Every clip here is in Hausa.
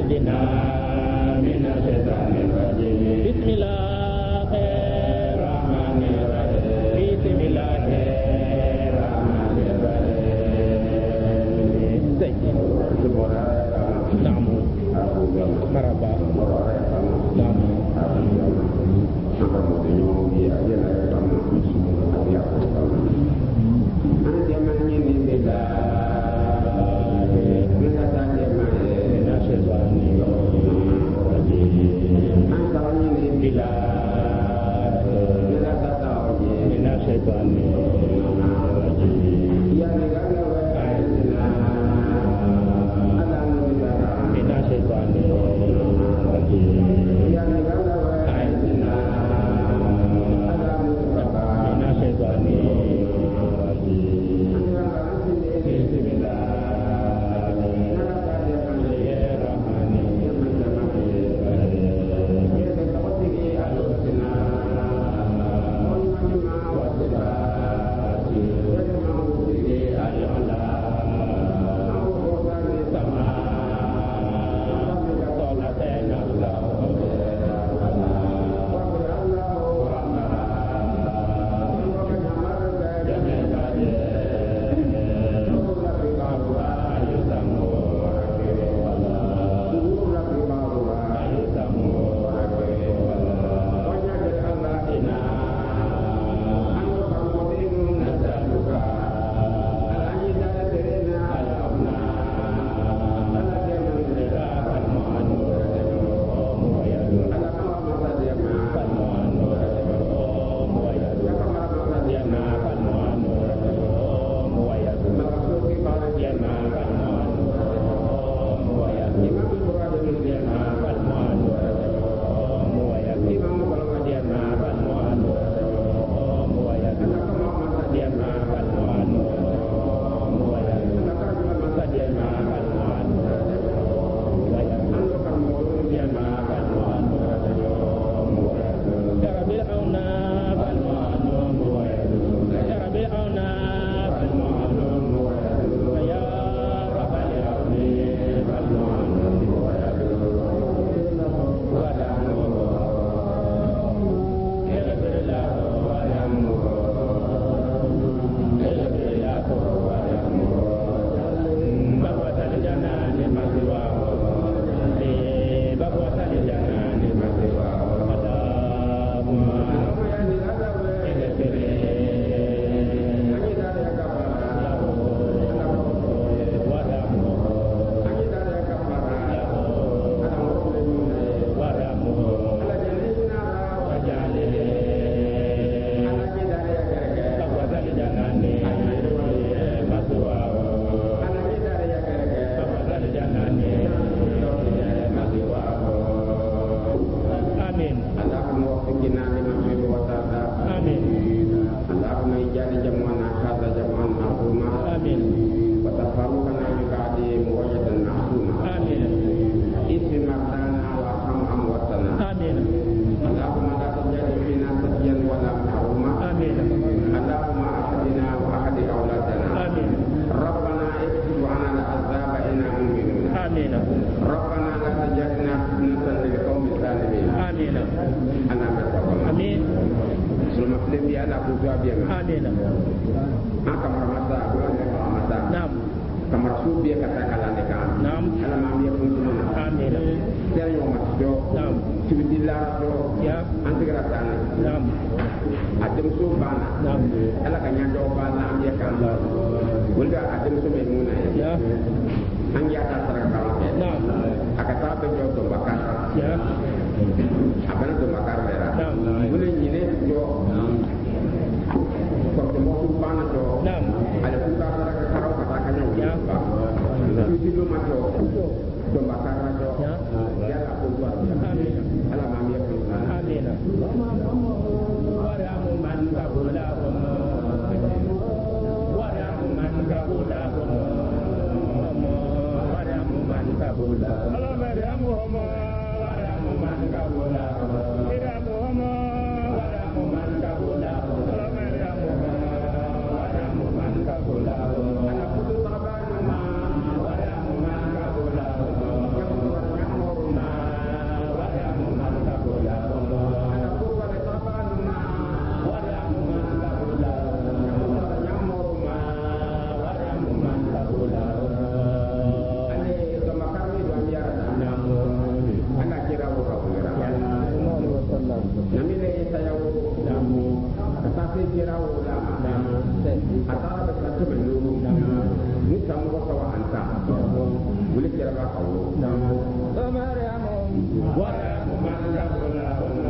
وأعذنا من الشيطان الرجيم بسم الله الرحمن الرحيم بسم الله الرحمن الرحيم نعم مرحبا نعم namile sayawo asase kirawo la atara be kato be lulu ni samu ko sawa anta wuli kira ba kawo Mariamu wala man kabula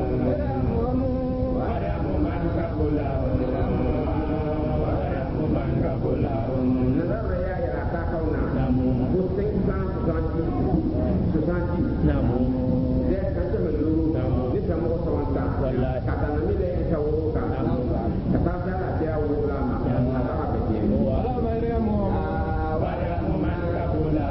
Mariamu man kabula Mariamu man kabula nazara ya ya ta kauna ko sai san santi namu de kato be lulu ni samu ko sawa anta wallahi kata namile sawo ka kata jala kira wo la ma atara be ke wala Mariamu Mariamu man kabula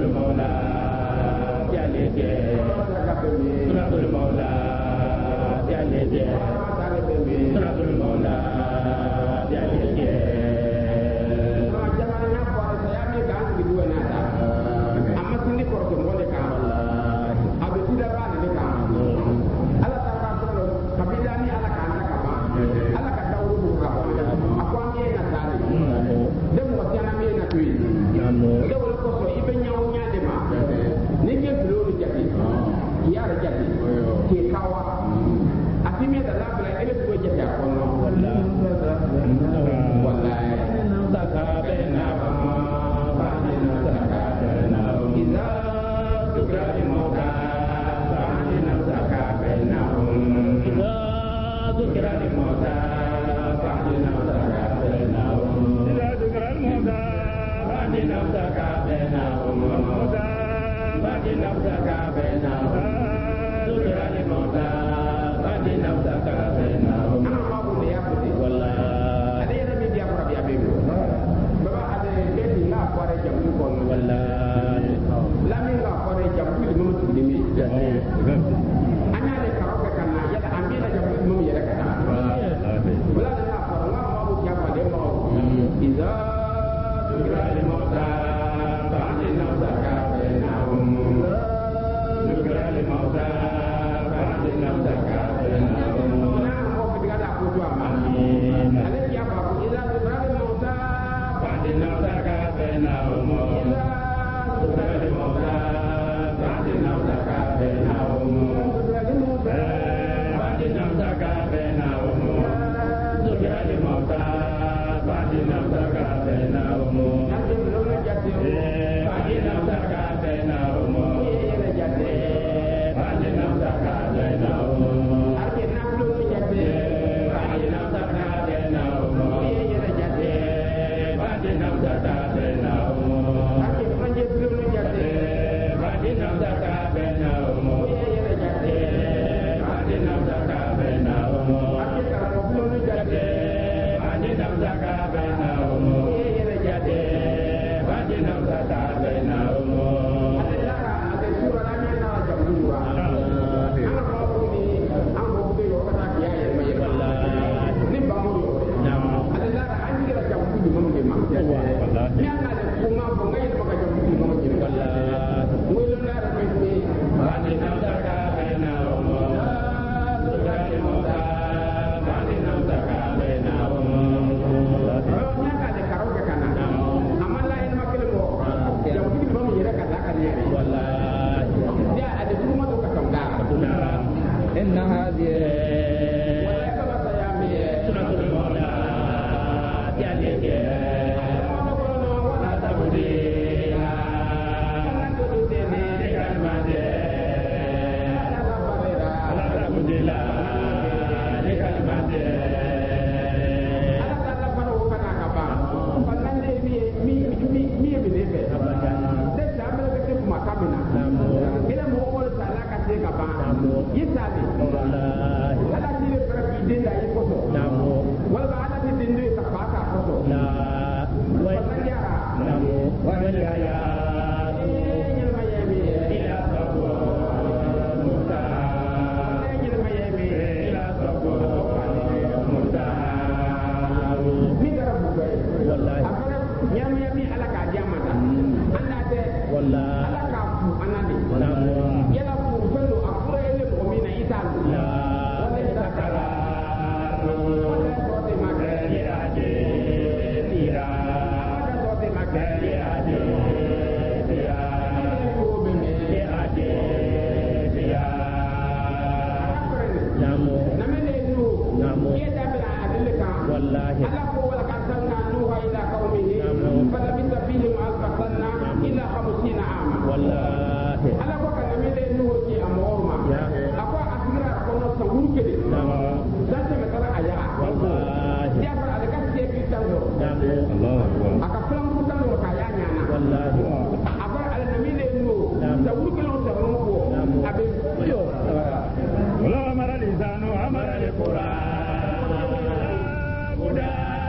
المولى جلد سنة المولى جلد سنة المولى جلد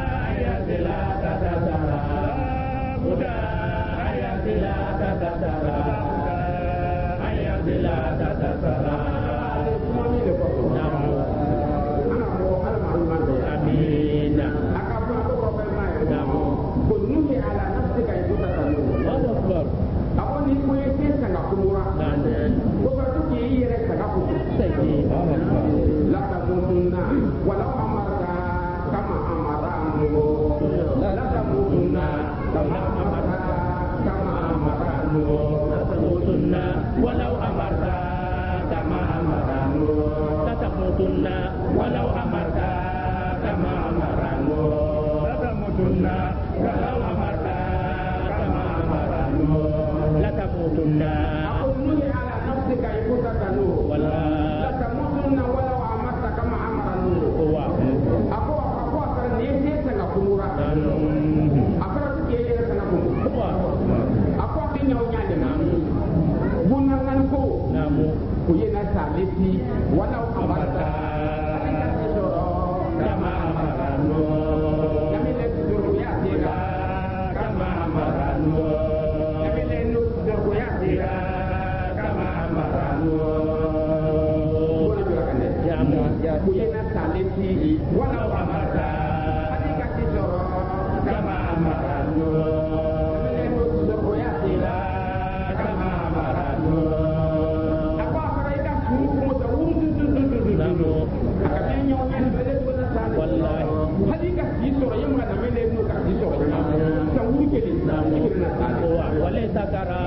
Buddha ayatila tata لا تموتن كما أمرت لا تموتن ولو أمرت كما أمر لا تموتن ولو أمرت كما أمر لا تموتن ولو أمرت كما أمر لا تموتن أقول على نفسك يفوتك نور ولا تموتن ولو أمرت كما أمر نور أقول كرنيتي سنكورا أقول كيري سنكورا أقول بيني ويانا بنا نكو كوينا سالتي ولو أمرت كما أمر نبي لتدور ياتيرا كما أمر نبي لتدور ياتيرا كما أمر كوينا سالتي ولو أمرت كما أمر وليس ترى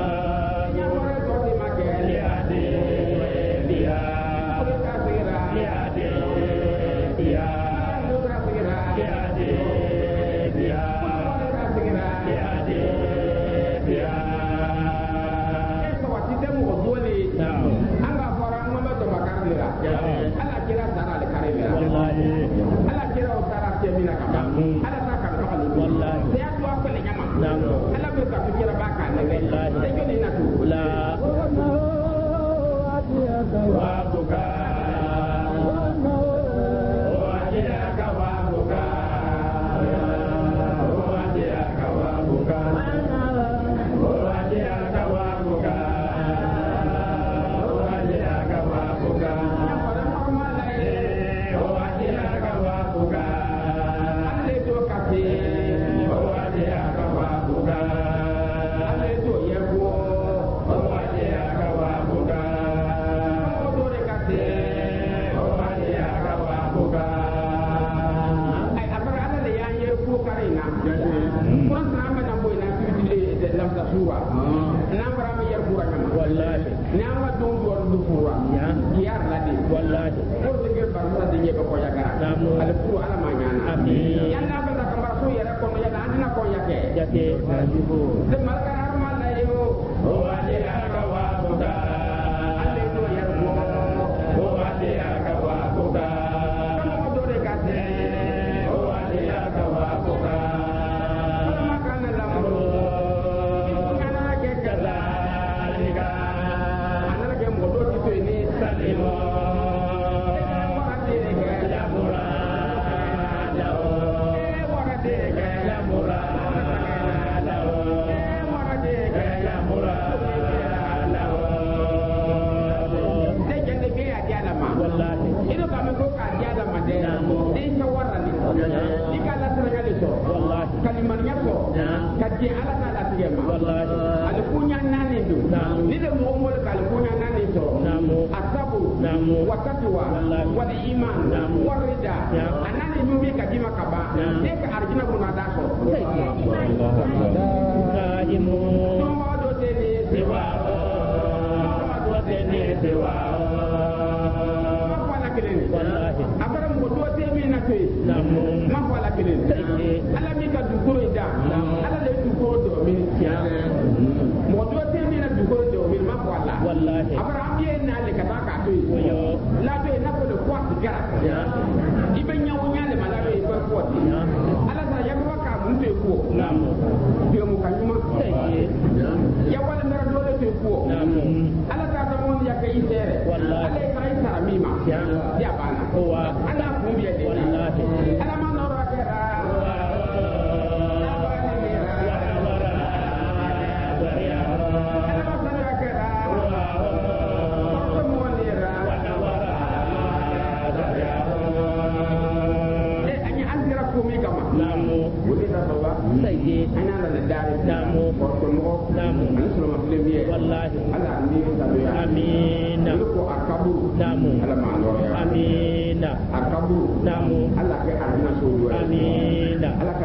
Amin.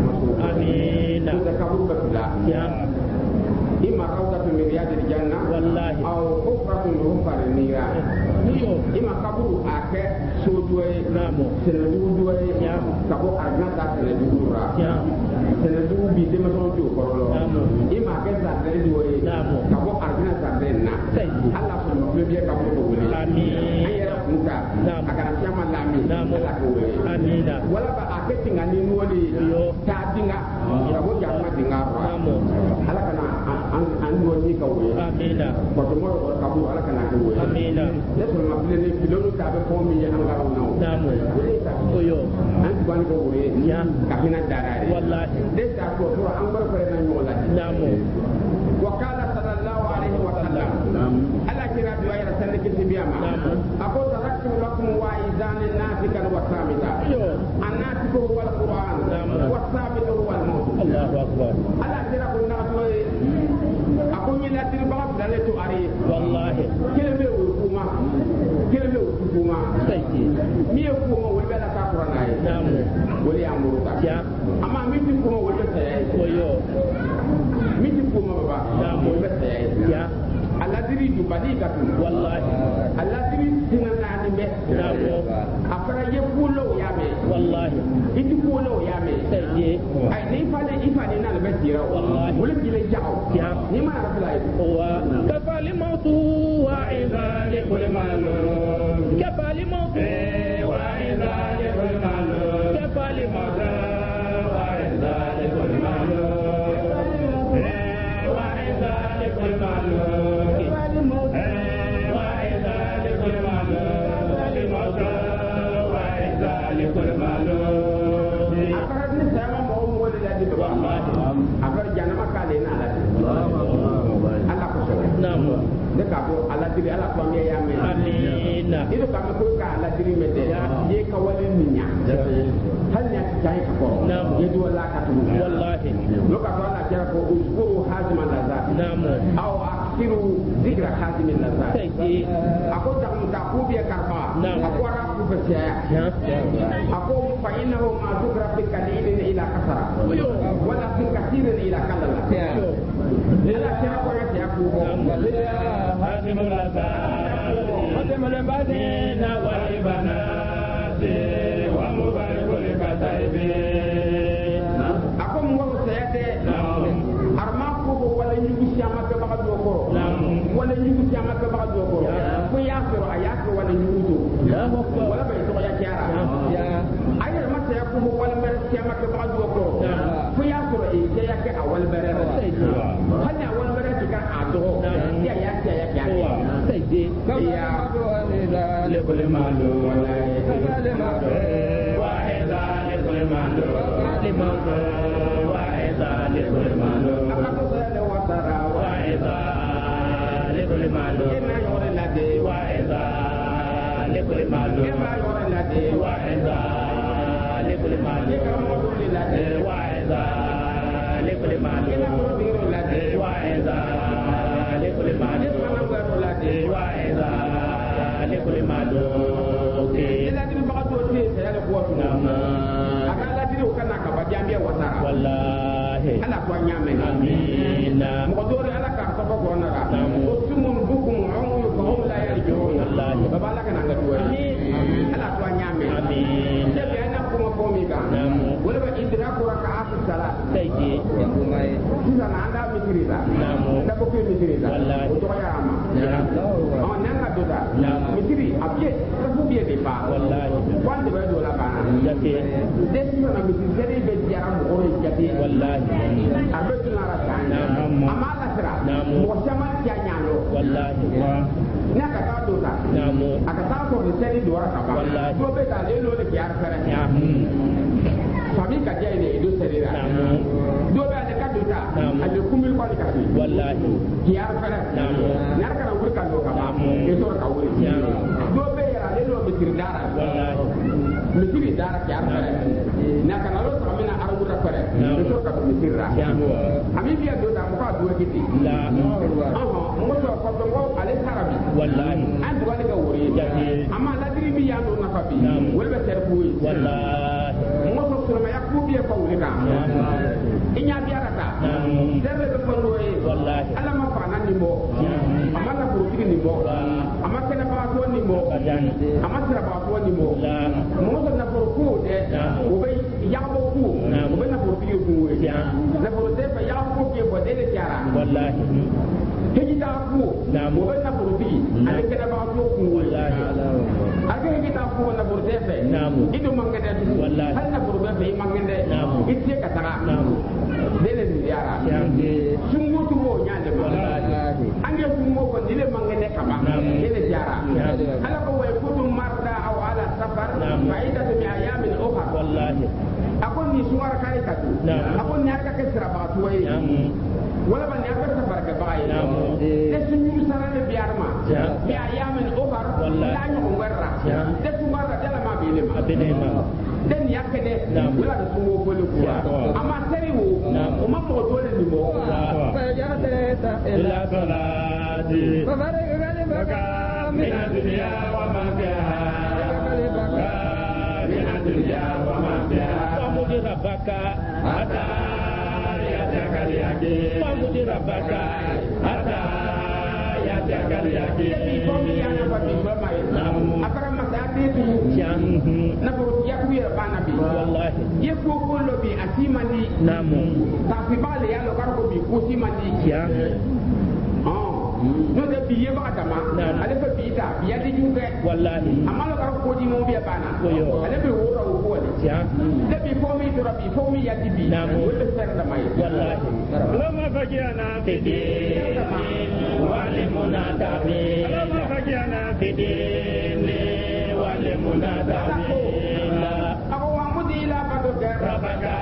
maso آمين da kaburu batula يا imma rawdatu min riyadil janna والله aw hufratun min hufari nira نيو imma kaburu ake sojoye نعم senedugu doye يا kabo arna ta senedugu ra يا senedugu bi de maso jo korolo نعم imma ke zadere doye نعم kabo arna zadere na سيدي Allah so mo be kaburu ko wuli آمين ayera kunta نعم akara chama lami نعم Allah ko wuli آمين wala ba ake tinga ni nuwali Yo. ta dinga kabo jama dinga ra نعم ala kana an nuwali ka wuli آمين ko to mo kaburu ala kana ko wuli آمين ne so ma bile ni bilonu ta be ko mi an ga na نعم wuli ta أيو an tuban ko wuli يا ka hina darare والله de ta ko to an bar fere na nyola نعم wa qala sallallahu alaihi wa sallam ala kira bi ayra sanne ke tibiyama نعم ako taraktu lakum wa izan nafikan wa samita أيو annati ko wal qur'an wa samita wal maut الله أكبر ala kira ko na to ako mi la tir ba dale to ari والله kelebe o kuma سيدي mi e kuma wol bela ka qur'an ay نعم wol ya muruta يا amma mi ti kuma wol be tay أيو mi ti kuma baba نعم wol be tay يا aladiri du bali ka tu والله aladiri tinana ni be نعم afara ye kulo ya me والله iti kulo ya me سيدي ay ni ifale na be tira والله. wol bi le jaw يا ni ma rabla هو كفى الموت وإذا لكل معلوم كفى الموت وإذا لكل معلوم كفى الموت وإذا لكل معلوم وإذا لكل معلوم وإذا لكل معلوم الموت وإذا لكل معلوم afara ni sama mo wol la di baba afara janama ka le na la ala ko so نعم de ka ko aladiri ala ko me ya me آمين ido ka me ko ka aladiri me de ye ka wali minya hal ya ta yi ka ko نعم ye do la ka tu والله lo ka ko ala kira ko uskuru hazima lazat نعم aw akiru zikra hazima lazat سيدي ako ta mu ta ku bi karfa نعم. ako ra ku be ya يا ako fa innahu ma zukra fi qalilin ila kasara wala fi kathirin ila kalala ila kira ko ya ku ko هادم الأساد هادم البنين والبنات ومبارك لكتائبين ako mo sayade نعم arma ko wala nyugu siama ke baga do ko نعم wala nyugu siama ke baga do ko ko ya fero ayatu wala nyugu يا مكة wala bay to ya kiara ayar ma saya ko wala mer siama ke baga do ko ko ya fero e ke ya ke awal mere hanya awal mere ti ka ado ya ya سيدي ya لكل معلوم وإذا لكل معلوم لموت وإذا لكل معلوم ako sele watara وإذا لكل معلوم ina yore la de وإذا لكل معلوم ina yore la de وإذا لكل معلوم وإذا لكل معلوم وإذا لكل معلوم وإذا لكل معلوم ila din baga do te sele ko to نعم aka la din ko kana ka ba jambe watara والله ala ko nyame آمين mo do ala ka ko ko na ka o sumun bukum umu ko hum la yarjun والله baba la kana ga do ala ko nyame آمين se be ana ko ko mi ga نعم wala ba idraku raka'at salat سيدي sisa na anda mitrida نعم da ko mitrida والله. o to ya ama نعم on nanga do da نعم. mitri abie ko fu bie de pa والله kwande ba do la bana جفي desi na mitri seri be jara mo ko jati والله arbe tuna ra ta نعم. ama la sira نعم. mo chama ya nyalo والله na ka ta do da نعم aka ta ko seri do ra ka ba والله. do be da le lo le ya fere نعم fami ka je ne do seri ra نعم do be ale ka do da نعم. ale kumil ko ka fi والله ya fere نعم nyar kana wuri ka do ka ba نعم. e to ka wuri نعم do be ya le lo mitri dara والله mitri dara ya fere na kana lo ta mina arbu da fere نعم. e to ka mitri ra نعم ami biya do da mo ka do kiti لا mo to ko to ko ale tarabi والله an do wale ka wuri جفي amma ladiri bi ya do na fabi نعم. wala be ter buyi والله mo so sura ya ku biya ko wulika inya biarata debe be ko loye wallahi ala ma fa nan ni mo amana ko tigi ni mo amaka na ba ko ni mo amaka ba ko ni mo mo so na ko ku de o be ya bo ku o be na ko biyo ku na ko de ba ya ko biyo bo de tiara wallahi hiji ta ku o be na ko bi ale kana ba ko ku wallahi aga hiji ta ku na ko de fe ido mangade wallahi hal na ko be fe mangade itte ka tara dele ni yara sungu tumo nyande ma ange sungu ko dile mangene kama dele yara ala ko way kutum marda aw ala safar faidatu mi ayamin ukhra wallahi akon ni suwar kare katu akon ni aka ke siraba tuwai wala ban ya barka barka bai de sunyu sarane biarma mi ayamin ukhra la nyu ngwarra de sumara dala ma bilema den yakene wala da sungu ko le kuwa amma sari wo o ma mo dole ni mo fa ya ta ila salati fa bare baka min dunya wa ma fiha baka min dunya wa ma fiha famudi rabbaka ata ya takali yake famudi rabbaka ata ya takali yake bi ko mi yana ba bi ba mai akara masati tu na ko ya ku ya bana bi wallahi ye ko ko lo bi atimani namu ta fi bale ya lo kar ko bi ko timani ya no de bi ye ba dama ale fa bi ta bi ya di juke wallahi amma lo kar ko di mo bi bana ale be wo ra ko le ya de bi ko mi to rabbi ko mi ya di bi wala ser da mai wallahi lama fakiana fidi wal munadabi lama fakiana fidi wal munadabi ako wa mudila bado rabaka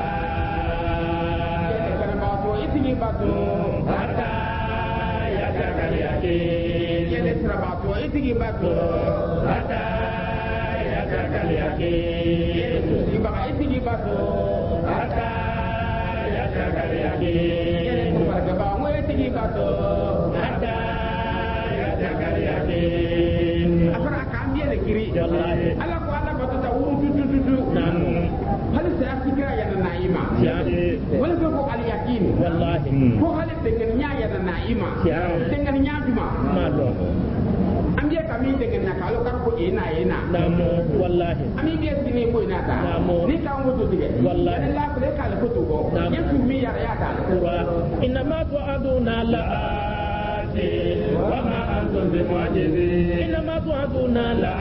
kana ba to itini bado ata ya takaliaki yele trabato itigi bado ata ya takaliaki yele ba itigi bado ata ya takaliaki yele ko barka ba mo itigi bado ata ya takaliaki afara kambie le kiri ala ko ala bado ta wuru tutu hal sa fikra ya naima wala ko al yakin wallahi ko hal dengan nya ya naima dengan nya juma malo ambiye kami dengan nakalo kan ko ina namo wallahi ami biye sini ko ina ta ni kan wutu dige wallahi la ko kala ko to ko yesu mi ya ya ta inna ma tu'aduna la wa ma antum bimu'jizin inna ma tu'aduna la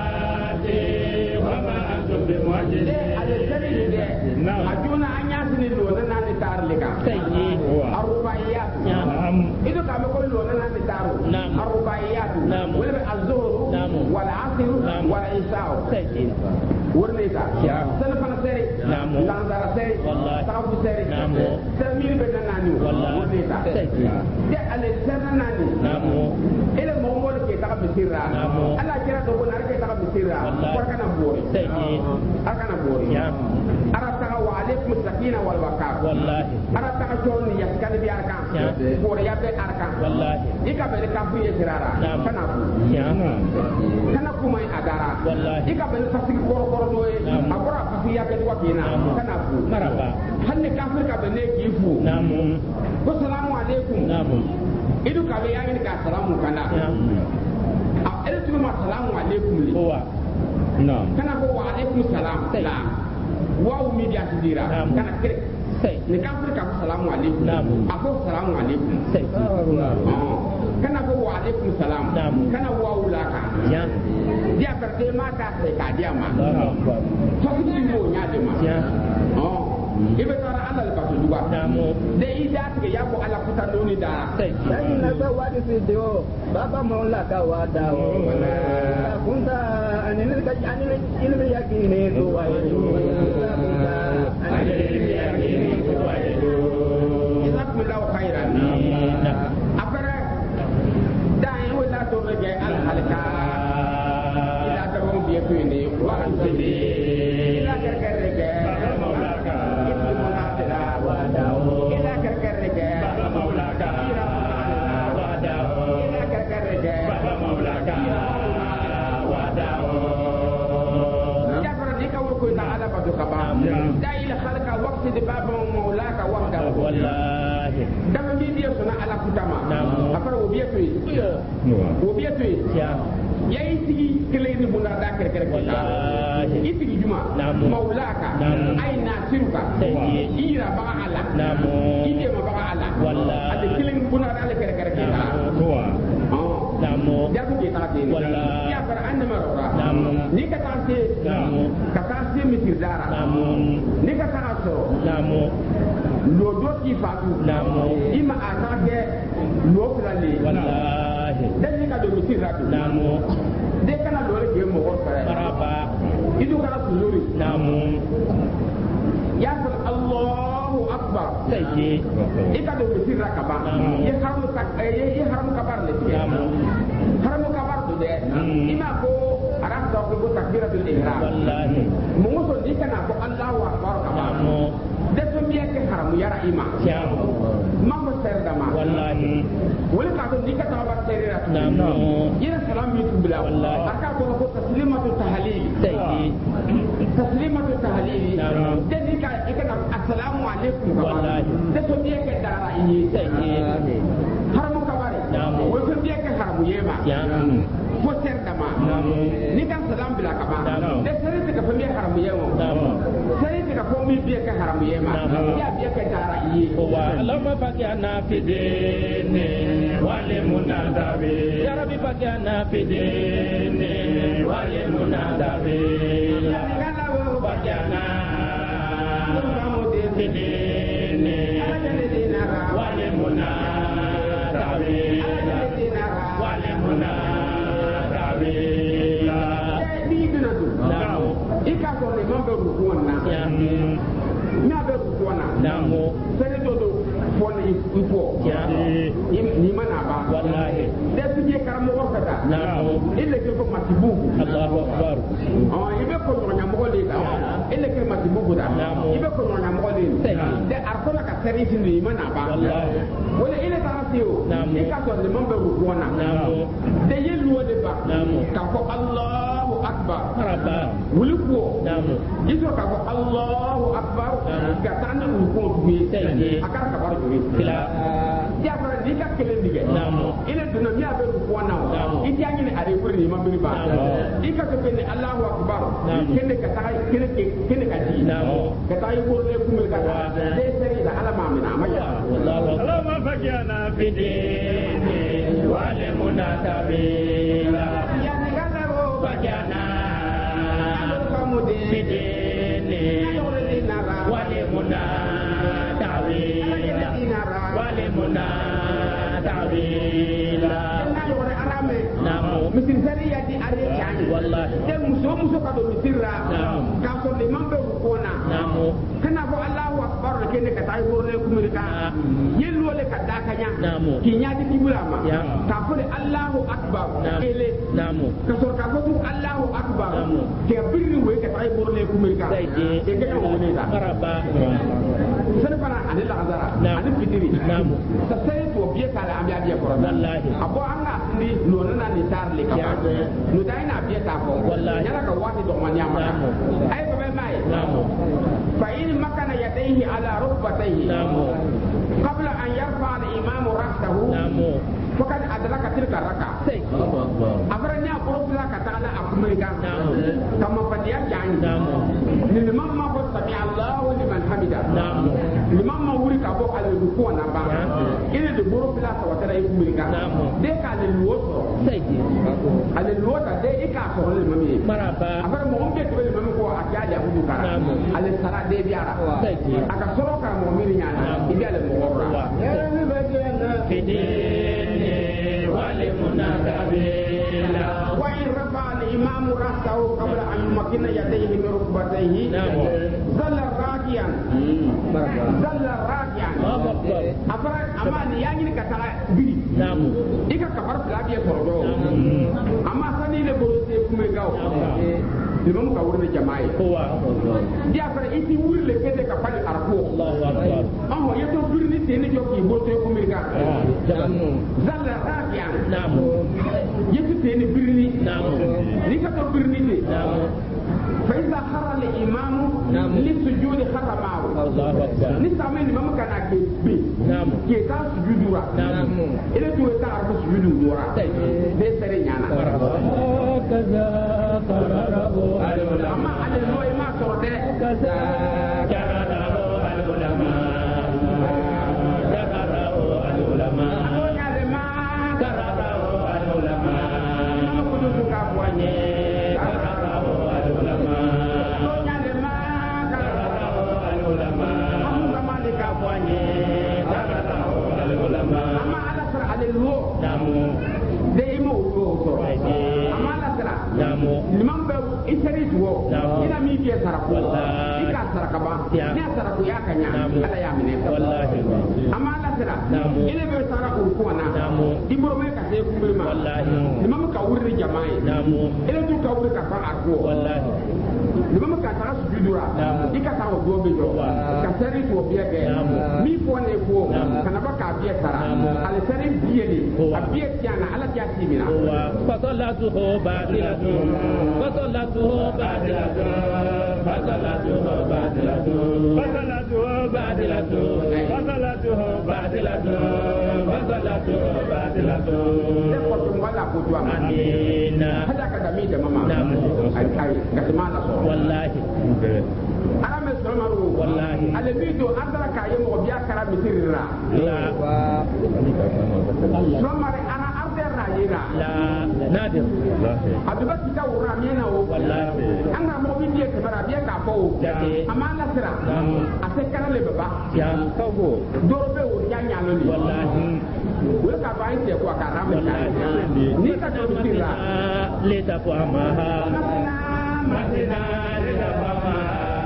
wa ma antum bimu'jizin ale tani de ajuna anya sini lo na ni tarlika sayyi arrubaiyat itu kami ko lo na ni taru arrubaiyat wala az-zuhr wal 'asr wal isha sayyi warne ta sana fana sere lanzara sere tawu sere samir be nani warne ta de ale sana nani ele mo mo ke ta bisira ala kira do ko na ke ta bisira ko kana bori akana bori arata wa alaikum sakina wal waqar wallahi arata jonni yakkan bi arkan bori ya be arkan wallahi ika be ka fu yesirara kana fu kana fu mai adara wallahi ika be fasik koro doye agora fasu ya ke wa bina kana fu maraba hanne kafir ka be ne ki fu ko salamu alaikum idu ka be yayin ka salamu kana a eltu ma salamu alaikum li kana ko wa alaikum salam la waaw media sidira kana kire ni kafir ka salamu alaikum ako salamu alaikum kana ko wa alaikum salam kana waaw la ka dia berde mata se ka dia ma to ki mo nya de ma ibe tara ala le bato duwa de ida ke ya ko ala kuta doni da sai na ba wadi video baba mola ka wada o kunta anil ka anil ilmi yakini to wa kunta anil yakini to wa jazakumullahu khairan apara dai wala to rege al halka ila ta mo biye ko ni wa anti ila kerkerege ala ba to ka ba da ila khalqa waqti de baba maulaka wahda wallahi da mi biya suna ala kutama afara wo biya to ya isi kile ni buna da kere kere wallahi isi juma maulaka ay nasiruka ira ba ala ide ma ba ala wallahi ade kile ni buna da kere kere namo ya ku kita ni wallahi ya para anda marora ni kata se mitirdara ni kata aso lo do ki fatu ima atake lo plale wallahi dan ni ka do mitiratu de kana do le mo ko paraba idu kana tuluri ya fal Allahu akbar sai ika do mitiraka ba ya haram kabar le haram kabar do de ima ko arab do ko takbiratul ihram wallahi mo so dikana ko Allahu akbar kabar de to miye ke haram yara ima mamma serdama wallahi wala ka to dikata ba serira ina salam mi tubla wallahi aka ko taslimatu tahlil taslimatu tahlil de dika ikana assalamu alaikum wallahi de to miye ke dara yi haram kabari wo to miye ke haram yema fo serdama ni kan salam bila kaba de serite ka miye haram yema serite ka ko mi biye ke haram yema ya biye ke dara yi wa Allahumma fakina fi dini wal munadabi ya rabbi fakina fi dini wal munadabi ya rabbi fakina fi dini wal munadabi wal munadabi ni dunadu ika ko le mambe rukuwana na be rukuwana sere dodo foni ifo ni mana ba wallahi de tuje karamo wakata ile ke ko matibu Allahu akbar ibe ko nya mo le ka ile ke matibu da ibe ko nya mo le de arkola ka sere ni mana ba wallahi wala ile tarasiyo ika ko le mambe rukuwana de yelu de ba ka ko Allahu akbar rabba wuluko jiso ka ko Allahu akbar ka tan ko bi akara ka bar juri kila ya fara ni ka kelen dige ina duna mi abe ko na iti anyi ni are ko ni mabiri ba ika ko ni Allahu akbar kene ka tay kene ka ji ka tay ko le ku mi ka de seri da ala ma mina amaya wallahi Allahumma fakina fi dini wal munatabila ya ni gala ro fakina fi dini wal munatabila wal munatabila misir sariya di are yani wallahi de muso ka do misirra ka ko le mambe ko na kana ko Allahu akbar ke ne ka tay ko le kumurika yello le ka da kanya ki nyaati kibulama ka ko le Allahu akbar ele ka so ka ko Allahu akbar ke birri we ka tay ko le kumurika e ke no woni da karaba sana fana ani la azara ani fitiri sa sai to biye kala am ya biye ko wallahi abo anga ni no na ni tar le ka no dai na biye ta ko wallahi yara ka wati do man ya ma ay ko be mai fa in makana yadayhi ala rukbatayhi qabla an yarfa al imam ra'sahu faqad adraka tilka raka abara ni akoro fila ka taala akumerikan kama fadiya jani ni mamma ko sami Allahu liman hamida ni mamma wuri ka bo ala du ko na ba ina de boro fila ka watara akumerikan de ka le luoso ale luota de ika ko le mami maraba abara mo onge to le mami ko akya hudu kara ale sara de biara aka soro ka mo mi nyana ibi ale mo wora wal munatabila wa in rafa al imam ra'sahu qabla an yumakkina yadayhi min rukbatayhi zalla rakiyan afara amani yani kata bi ika kabar blabiye tordo amma sani le borose kuma gaw limam ka wurne jama'i kowa dia fara iti wurle kede ka fali arko Allahu akbar aho yeto birni teni joki boto ko mirga zalla rakiyan yeto teni birni ni ka to birni ni فإذا خر الإمام للسجود خر معه الله أكبر نسمع الإمام كان كبي نعم كيتا سجودورا نعم إلى تويتا عرف سجودورا ليس ريانا كذا قرره أما على النوع ما صرته كذا قرره العلماء قرره العلماء قرره العلماء قدوس كافواني liman bɛ isari tuwo ina min fiye saraku i ka sarakaba ne saraku ya ka ɲa ala y'a minɛ a ma ala sira ile bɛ sara o kɔna i bolo bɛ ka se kunbiri ma liman bɛ ka wuri ni jama ye ile t'u ka wuri ka fa a ko liman bɛ ka taga sujudura i ka taa o don bɛ jɔ ka sari tuwo biye kɛ min fɔ ne ko kana ba k'a biye sara ale sari biye de a biye tiɲana ala t'a ti mina فصلاته باطلة فصلاته باطلة فصلاته باطلة فصلاته باطلة فصلاته باطلة فصلاته باطلة أمينا هذا كلامي تماما نعم كلام والله ala me sɔrɔ wallahi ale bi do andara ka ye mɔgɔ biya kara misiri la sɔmari ana ardera yira la nadir aduba kita wura miena o wallahi an ka mɔgɔ bi biye kabara biye ka fɔ o ama la sira a se kara le baba ya kawo doro be o nya nya lo ni wallahi o ka ba ite ko ka rame ni ka do misiri la le ta ko amaha madina le ta fama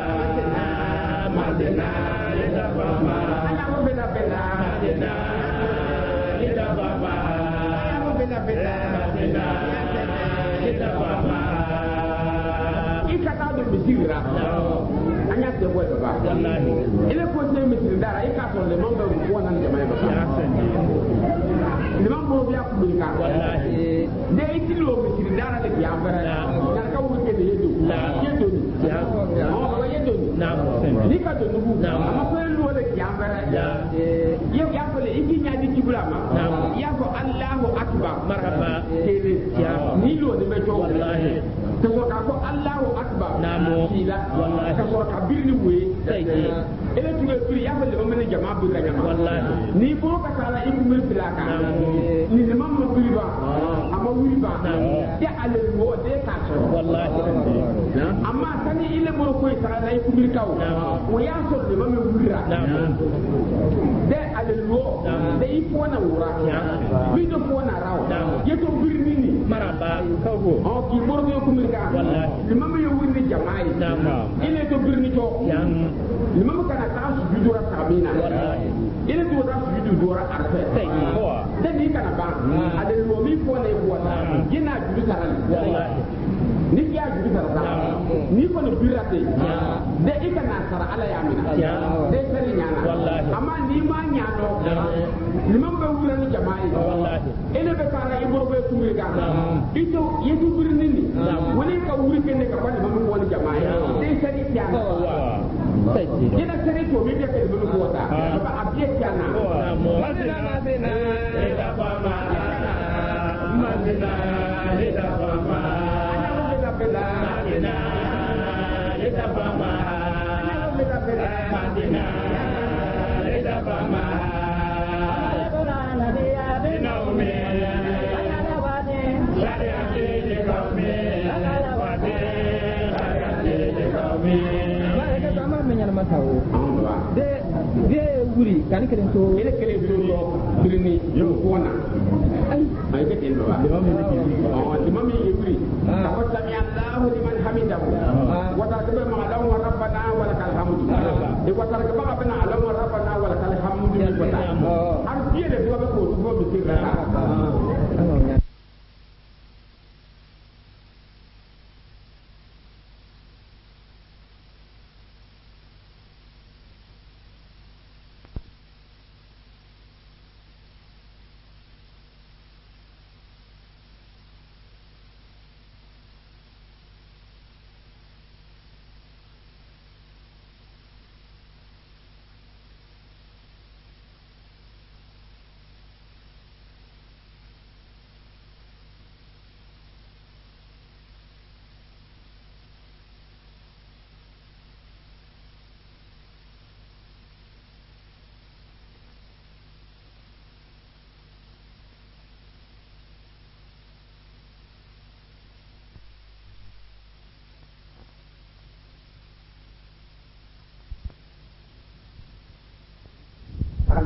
madina le ta fama ana mo bela bela madina le ta fama ana mo bela bela madina le ta fama ikata do misira anya te boy baba wallahi ile ko te misira dara ikato le mambe ko nan jama'a baba liman bolo biya kubulika wallahi de itilo misiri dara le biya bara na ka wuke de yedo yedo ni o yedo ni na ni ka do nubu ama ko lu le biya bara ye ya ko le iki nya di kibula ma ya ko Allahu akbar marhaba tele ni lo de mejo wallahi to ko ka ko Allahu akbar namo wallahi ka ko ka birni we sai ele tuwe firi ya ko le o mene jama bu la jama wallahi ni bo ka sala ibu mil filaka ni ne mamma biriba amma wiriba ya ale wo de ka so wallahi amma tani ile mo ko isara na ku bilkaw wo ya so de mamma wira de ale wo de ifo na wura bi do fo na rawo ye to birni ni maraba kawo o ki mor do ku bilka wallahi ni mamma yo windi jama'i ile to birni to ni mamma kana ta su bidura kamina wallahi ile to da su bidu dora arfe da ni kana ba ale lo mi ko ne ko ta gina judu taral wallahi ni ya judu taral ni ko no birate de ikana sara ala ya mina de sari nyana amma ni ma nyano ni man ba wura ni jama'i wallahi ele be kana ibro be kumri ga ito yetu birni ni woni ka wuri ken ka ba ni man ko ni jama'i de sari nyana gina sari to mi de ke be ko ta ba abiye nyana madina madina ida fama madina ida fama madina ida fama madina ida fama naumi shariati likaumi shariati likaumi menyana matawo de wuri kan kelen to ele kelen do birni yo kona ay ke den baba imam yi wuri ta ko sami Allah liman hamidahu wa ta ka ma Allah wa rabbana wa lakal hamdu e ko ta ka ba bana Allah wa rabbana wa lakal hamdu wa ta har biye de do ba ko do bi sirra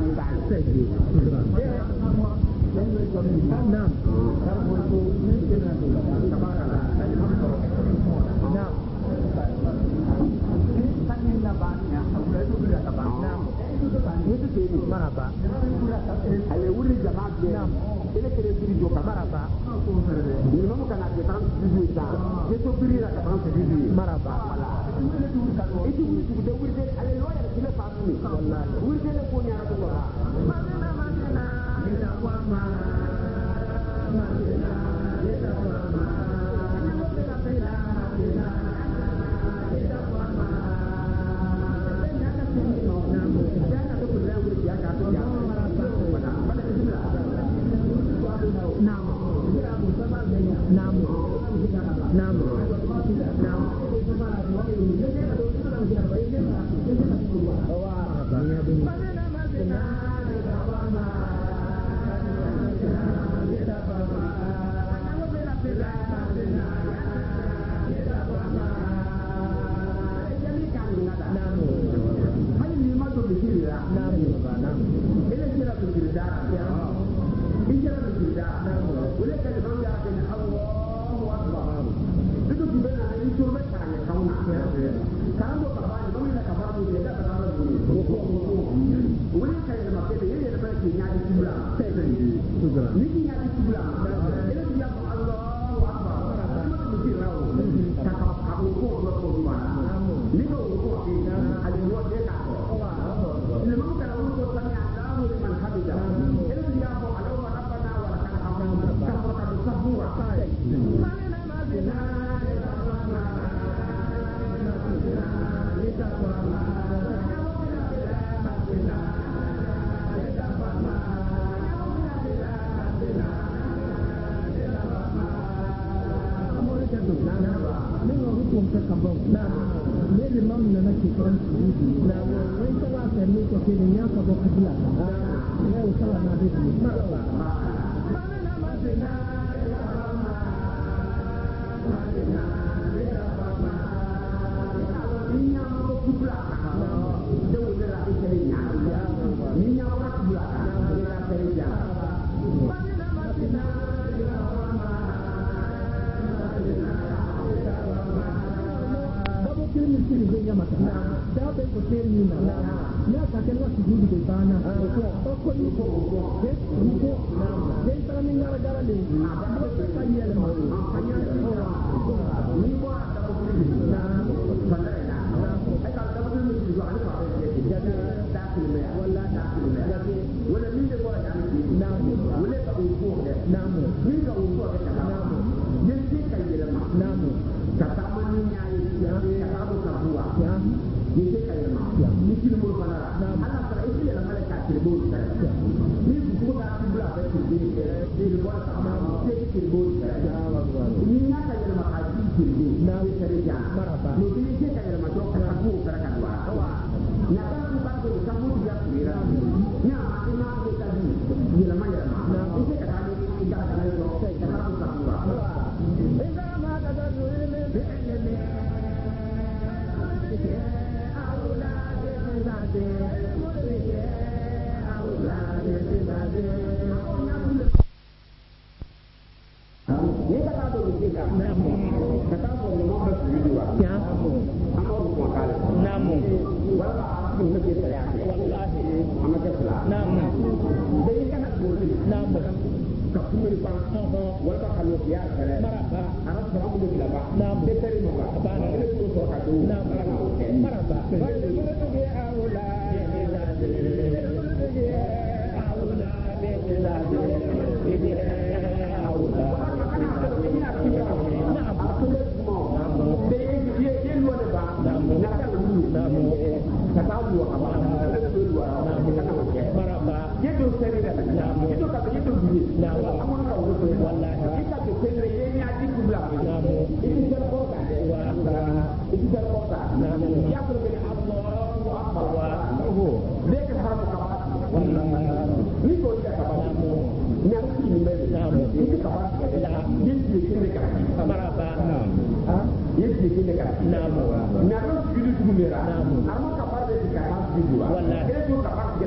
Wallahi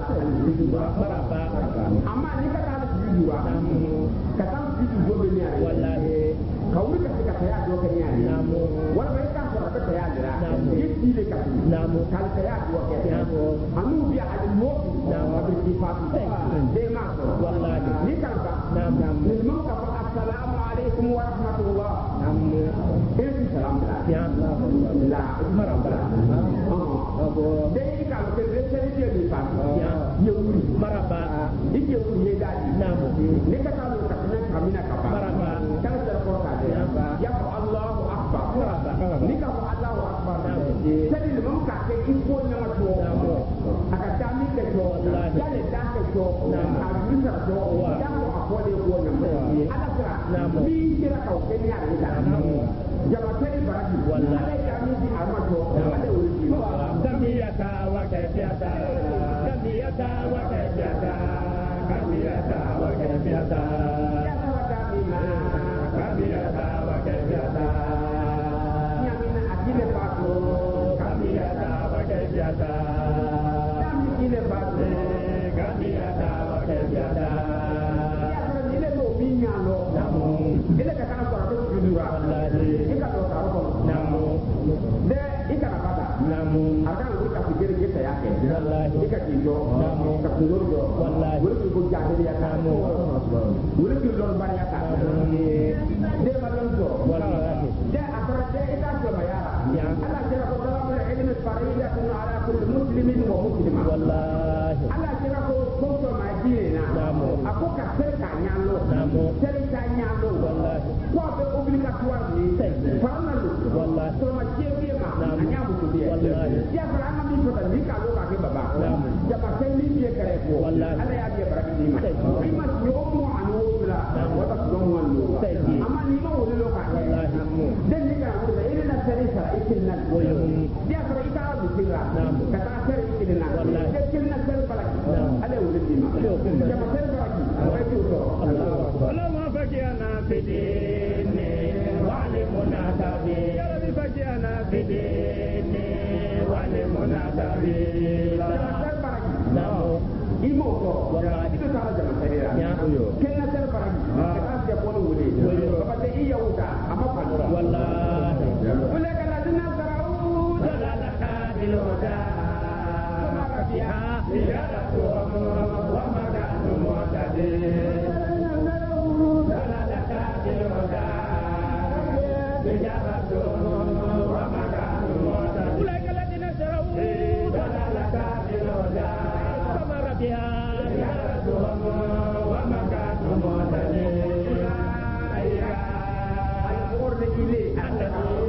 amma ni ka ta sujudu ba ka ta sujudu gobe ne wallahi ka wuri ka ka ta ya do ka ne wala bai ka so ka ta ya dira yi le ka ka ta ya do ka anu bi al mu'min bi sifatu de ma so wallahi ni ka ba ni mun ka fa assalamu alaikum wa rahmatullah ini salam ya la marabba dai ka ko de sai je ni fa ya yuri marabba ike wuri dadi namu ni ka ta ka na kamina ka marabba kan da ko ka ya fa Allahu akbar marabba ni ka fa Allahu akbar sai ni mun ka ke iko na ma to aka ta mi ke to ya le ta ke to a mi sa to ya ko akole ko na ala kra mi kira ka ke ni ari da jama tani baraki wallahi ya mi di amato ala wuri kamiyata wa kaifiyata kamiyata wa kaifiyata kamiyata wa kaifiyata ya tawata bima kamiyata wa kaifiyata nyamina akile pato kamiyata wa kaifiyata nyami ile pato kamiyata wa kaifiyata ya tara ile mo minyalo namu ile ka kana kwa to kudura wallahi ikalo ka ro namu de ikana pata namu akan kita pikir kita ya ke wallahi kita tido namu ka tidur do wallahi boleh ko jahil ya namu boleh ko lon bari ya ta de malon do wallahi de akara de ita ko bayara ya Allah jira ko dalam ilmu faridatun ala kulli muslimin wa muslima wallahi Allah jira ko ko majina namu aku ka serka nyalo namu serka nyalo wallahi ko be obligatoire ni farna lu wallahi so ma jebi ma anya bu dia ya farana mi ko ni ka lo ka ke baba ya ba sai ni be kare ko wallahi ala ya be baraki ni ma ima yo mo anu la wa ta lo mo anu amma ni ma wo lo ka wallahi den ni ka ko da ina na sare sa ikin na ko yo ya fara ita bu sira ka ta sare ikin na wallahi ikin na sare baraki ala wo ni ma ya ba sare baraki ai to to Allah ma fakiyana fidini wa alimuna tabi ya rabbi fakiyana fidini wa alimuna tabi sare baraki imo ko wallahi itu salah jangan saya ya kena sare baraki ka ta ko wuri ba ta iya wuta amma fa wallahi wala kana dinna sarau dalalaka bil huda kama fiha ziyadatu wa maganu mu'tadi dalalaka bil huda ziyadatu wa maganu mu'tadi wala kana dinna sarau dalalaka bil huda kama fiha ziyadatu wa maganu mu'tadi ini ada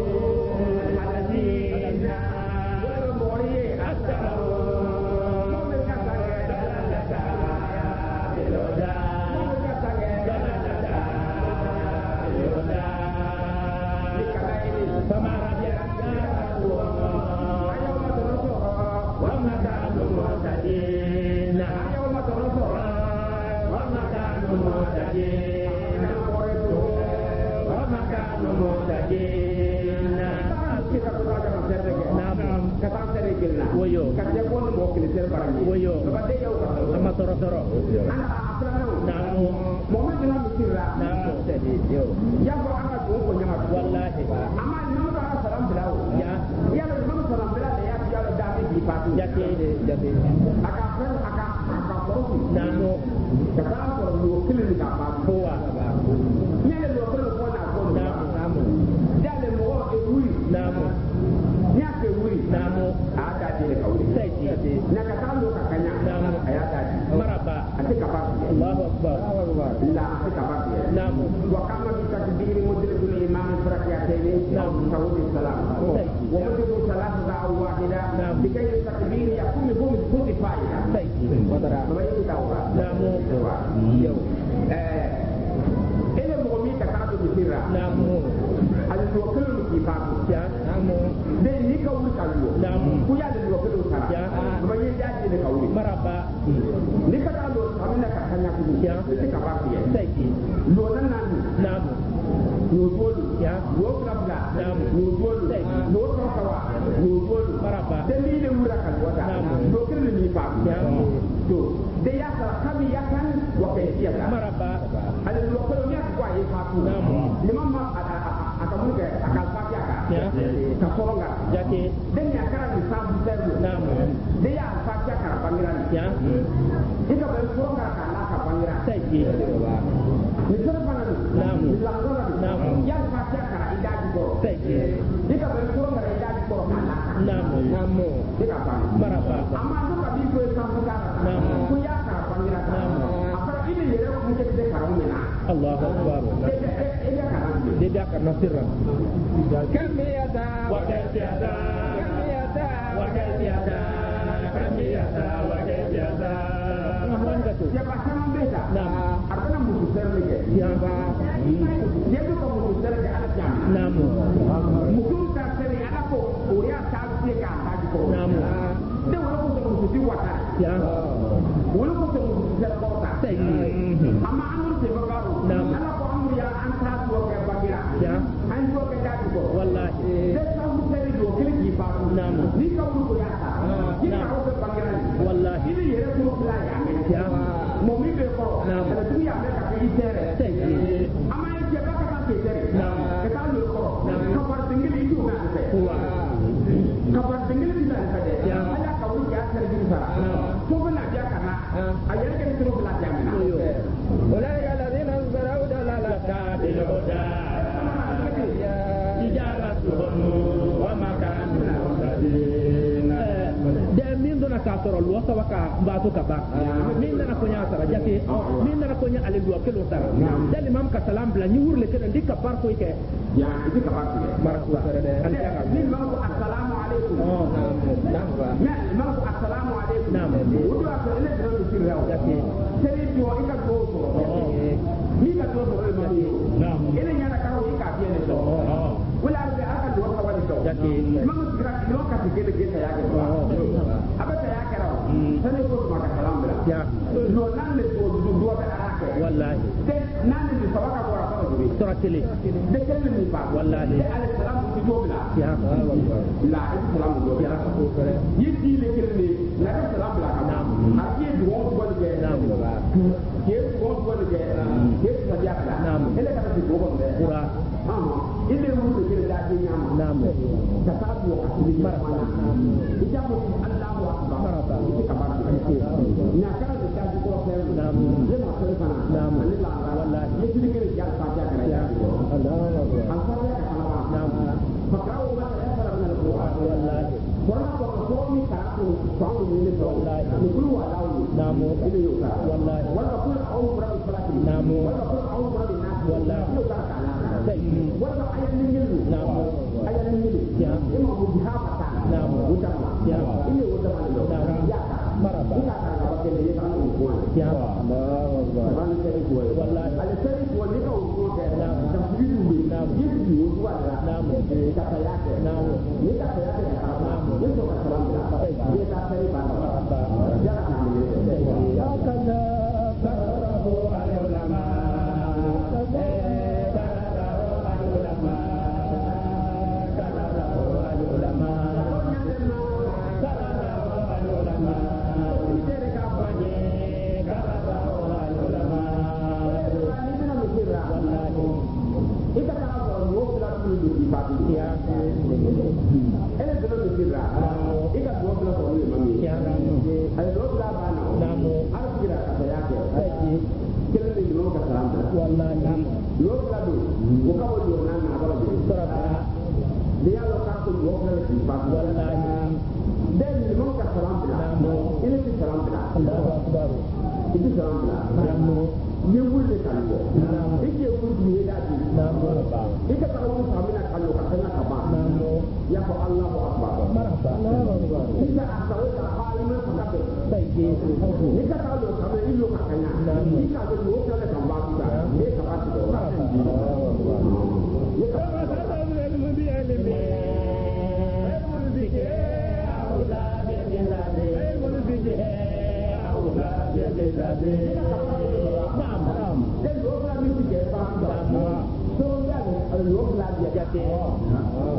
Woyo, katanya pun mau kilir barang. Woyo, sama soro-soro. Anak apa namu, mau jalan berkira. Namu, jadi yo. Yang kau angkat pun punya mat. Wallahi. Amal nama orang salam belau. Ya, ya nama salam belau ya dia dari di patu. Jadi. Akak korupsi. Namu, kata orang lu kilir di kapal. Buah. Ni ada dua puluh pun aku. Namu. Dia ada mau eui. Namu. Nyake wuri namu ada di kauli sai na ka talo ka kanya namu ayata maraba ati ka ba Allahu akbar la ati ka ba namu wa kama bi takbir mudrikul imam farakiyatayn namu tawdi salam wa mudriku salatu wahida bikai takbir yakun hum kulli fa'ida sai wadara bayi tawra namu yo ele mo mi ka ta do sirra namu al wakil ki fa ya namu de ni ka wuri kallo ku ya da wakil sara ya kuma yin daji da kauri maraba ni ka da lo amina ka kanya ku ya sai ka ba ya sai ki lo nan nan namu no bolu ya wo krabla namu no bolu sai no kawa no bolu maraba de ni le wura kallo ta namu wakil ni fa ya to da ya sara kabi ya kan wa kaifiyata maraba ala lokolo ne ko ayi fatu liman ma aka mulke aka fatiya ka soronga jake den ya kara ni sabu terlo de ya fatiya kara bangira ya ika ba soronga ka la ka bangira sai ni sara bana ni langora ya fatiya kara idaji ko sai ika ba soronga idaji ko ka la namo ika ba maraba amma duka bi ko sabu kara ko ya kara bangira akara ini yere ko ke de kara umena Allahu akbar de dia karena sirra kamiyata wa kaifiyata wa kaifiyata wa kaifiyata siapa sama beta artinya musuh serle siapa dia tu kamu musuh serle anak jam namu musuh serle anak ko uria sabi ka tadi ko namu dia walaupun musuh di wata ya walaupun musuh serle kota ama anu sebagaru anak ko anu ya anta ko ke bagira ya an ko ke tadi ko wallahi dia tahu serle do kili ki ba namu ni kamu ko ya ta ni kamu ko bagira wallahi ini yere ko la ya ya momi be ko ala dunia be ka ke itere ama ye ke baka ka ke itere ke ta lo ko ka par tingil itu na se ka par tingil itu na se ya ala ka wu ya tere bi sa to bana dia kana ayere ke tro bla dia mena ulai alladhina zarau dalalaka bil huda ijaratuhum wa makanu de min dona ka toro lo sa waka mbatu ka ba min na ko nya sara jake min na ko nya ale do kelo sara dal imam ka salam bla ni wurle ke ndika par ko ke ya itu ka par ko marhaba min ma ko assalamu alaikum ma ma ko assalamu alaikum wudu ko ile do ci rew jake seri do ika go so ni ka do so ma ni ile nya na ka ho ika bi ne so wala be aka do ka wali so jake ma ko gra do ka ti gele gele ya ke abata ya ke raw sani ko ma ka salam bla ya no nan le do be arake wallahi de nan le sabaka ko ra ko do sura tele de kele ni ba wallahi de ala salam ko do bla ya la salam do ya yidi le kele ni la salam bla ka na aki do ko do ke na ke ko do ke ke sa ya bla ele ka ti do ko de pura ile mu ke da ke nyama namu ta ta do ka ti maraba ijabu Allahu akbar maraba ka ba nya ka da ta ko ko namu le ma ko sana namu la wallahi ye ti ke ya fa ja ka ya Allahu akbar an fa ya ka na namu fa ka o ma ya fara min al-Qur'an wallahi wala ko ko mi ka ko fa o ni le wallahi ni ku wa la namu ile yo ka wallahi wala ko au rabbi falaki namu wala ko au rabbi nas wallahi yo ka ka wala ayan ni ngilu namu ayan ni ngilu ya ima bu dihabata namu utama ya ini utama lo ya maraba ina ka ka bakele ya kan ko ya Allahu akbar ran sai ko wallahi ala sai ko ni ka ko ke namu ta fidu bi namu yi wo wa namu ka ta ya ke namu ni ka ta ya ke ka namu ni to ka salam ya ta sai ba maraba ya ka ni ya kana barabu al ulama itu salam namu ni wulle kalwo ike wudu ne dadi namu ike ta wudu famina kalwo ka kana ka ba namu ya ko Allahu akbar marhaba ike asawe ka halima ka be sai ke ike ta wudu ka be illo ka kana namu ike ta wudu ka ka ba ba ne ka ba do ya ka ba ta wudu mu bi alimi mu bi ke aula bi dilade mu bi ke aula bi dilade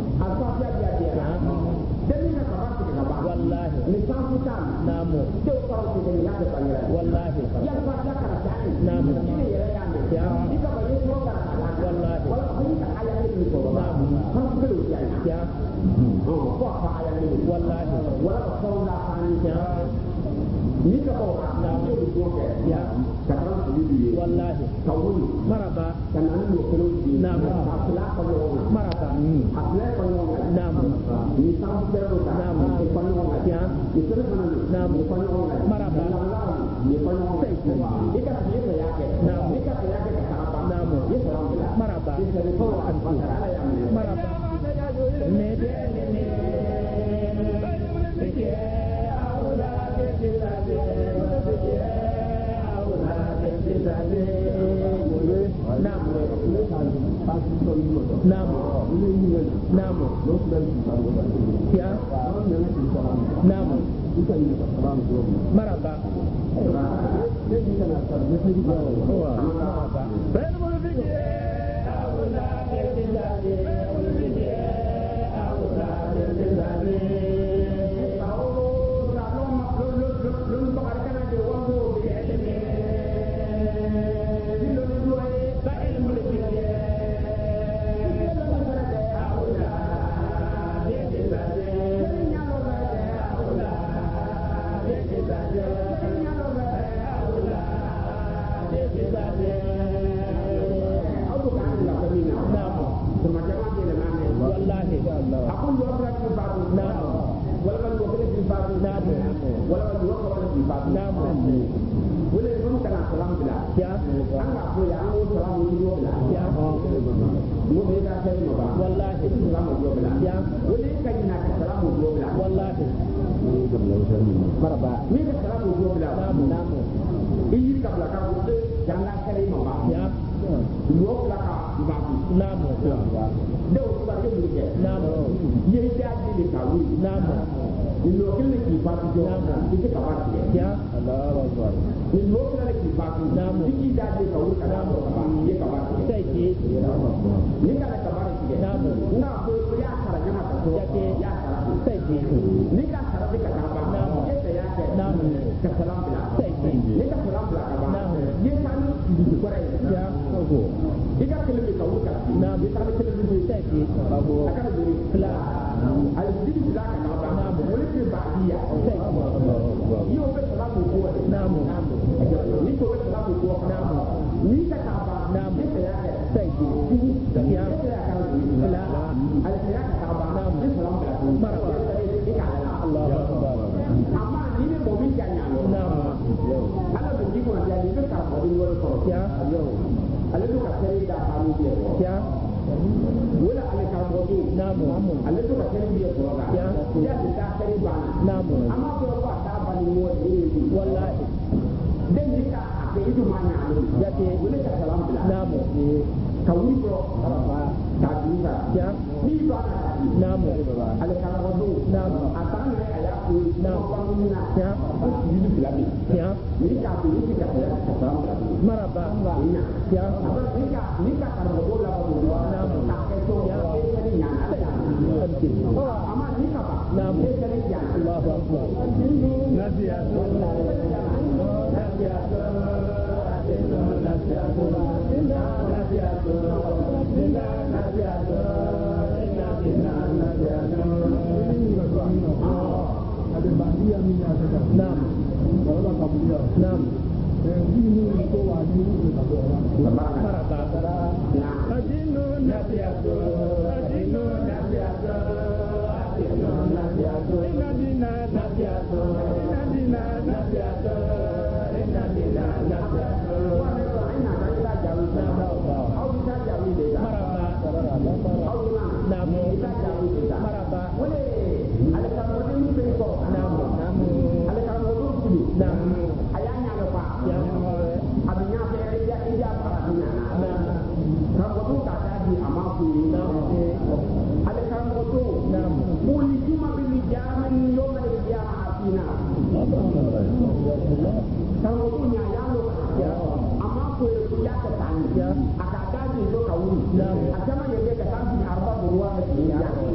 wallahi ni sanfutan namu to ko farauti da ya da bangare wallahi ya fa da kana tani na'am ne ya ya ne ya dika ba yi ko ka wallahi wala kun ka aya ne ko na'am har ku da ya ko fa aya ne wallahi wala ka fauna kan ya ni ka ko na ko ko ke ya ka ran ku bi wallahi tawul maraba kan an lo ko na'am asla ko maraba asla ko na'am ni sam pero na'am ko ya itu nama maraba ni kono ika siya yake nama ika yake kapa nama maraba ko antu maraba ne de ne ke aula ke dilade ke aula ke dilade nama ya nama maraba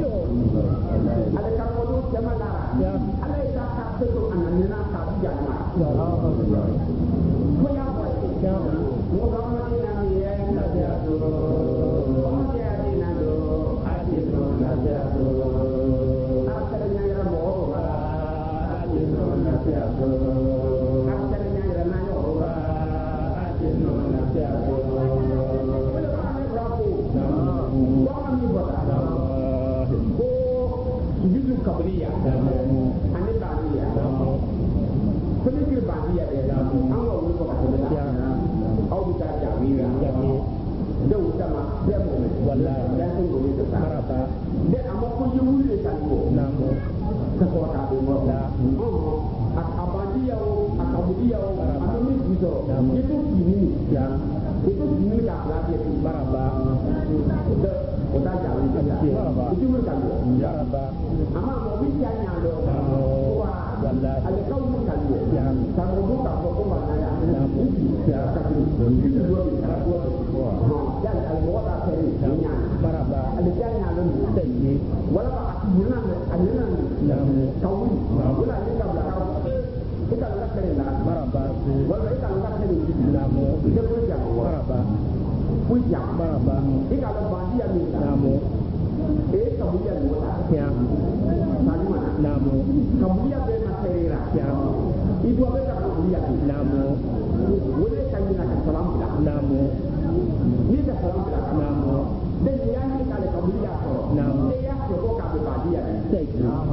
Ada ko ya ko ya mo ga ma ni na mi ya na ya do mo ya ni na do a ti do na ya do a ta nya ya mo ba a ti do na ya do a ta nya ya na yo ba a ti do na ya do ko ya ma ni ra ko wa ma ni ba ko yuzu kabriya ani bariya kuni ki bariya de an ga wuri ko ka da au bi ta jawira da wuta ma da mu wallahi da sun gobe da sarata da amma ko yi wuri kan ko na mu ka ko ka be mo da a abadiya o a kabudiya o a mi bizo itu kini ya itu kini ka la dia baraba da o da jawira baraba itu mun kan ya baraba amma mo bi ya nya do wa wallahi al qawm kan ya ta mo ka ko ma na ya ya ka ki itu do bi ka ko dan al-muwatta sari nya baraba al-janya lan tayi wala ba yuna alina tawun wala ni ka bla kita la kare na baraba wala ita la kare ni na mo de ko ja baraba ku ja baraba ika la bandi ya ni na mo ka bu ya ni wala ya salima na mo ka bu ya be na serera ya ibu be ka bu ya na mo wala ka ni na salam na mo ni da salam na mo de ya ni ka le ka bu ya ko na mo de ya ko ka be bandi ya ni sai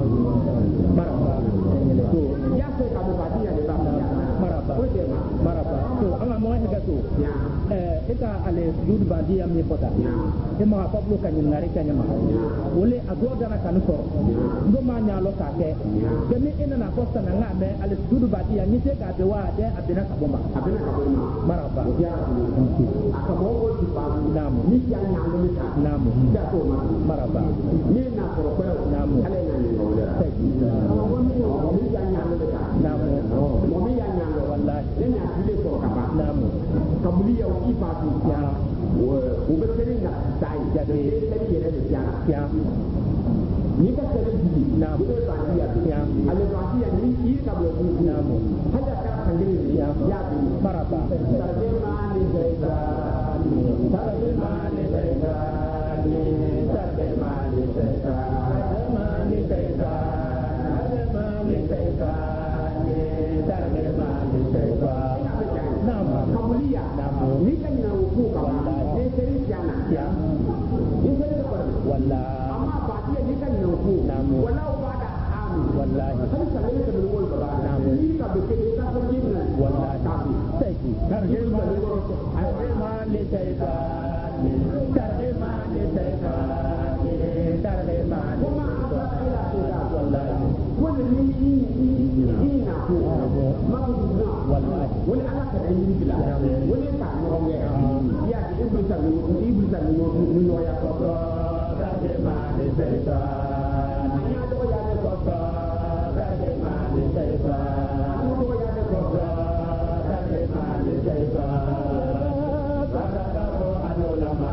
baraba to ya ko ka be bandi ya ni baraba ko de ma baraba to anga mo he ga to ita ale sujud bandi ya mi pota e ma fa blo ka ni ngari ka nyama wole ago dana kan ko ndo ma nya lo ka ke de mi ina na ko sana nga me ale sujud bandi ya ni se ka be wa de abena ka bomba baraba ya aka mo ko ti pa namu ni ya nya lo ni ka namu da to ma baraba ni na ko ko namu ale na ni ko le ni ya nya lo ka namu mo mi ya nya lo wallahi ni na ti ko ka ba namu kabuli ya ki pa tu ya wo be tere na sai ya de tere yere de ya ni ka tere di na bu ba ya ya ale ba ya ni ki ka bu na mo hada ka kan de ya ya bi baraba tarbe ma ni zaida tarbe ma ni zaida tarbe ma ni zaida ma ni zaida ma ni zaida tarbe ma ni zaida kamulia ni kan na ku ka ne sai jana ya ni sai da bar wallahi amma ba dia ni kan na ku wala ba da amu wallahi kan sai da mun wol ba na mu ni ka be ke ta ko ni wallahi ta bi sai ki tarje ma ni ko ai ma le sai ka tarje ma le sai ka tarje ma kuma ila sai da wallahi wani ni na ku ma ku na wallahi wani ana ka da yi bila wani ka no nge ya ki ibu sa ni no ya ko da de ma de se ta ya do ya de ko da de ma de se ta do ya de ko da de ma de se ta ba da ro anula ma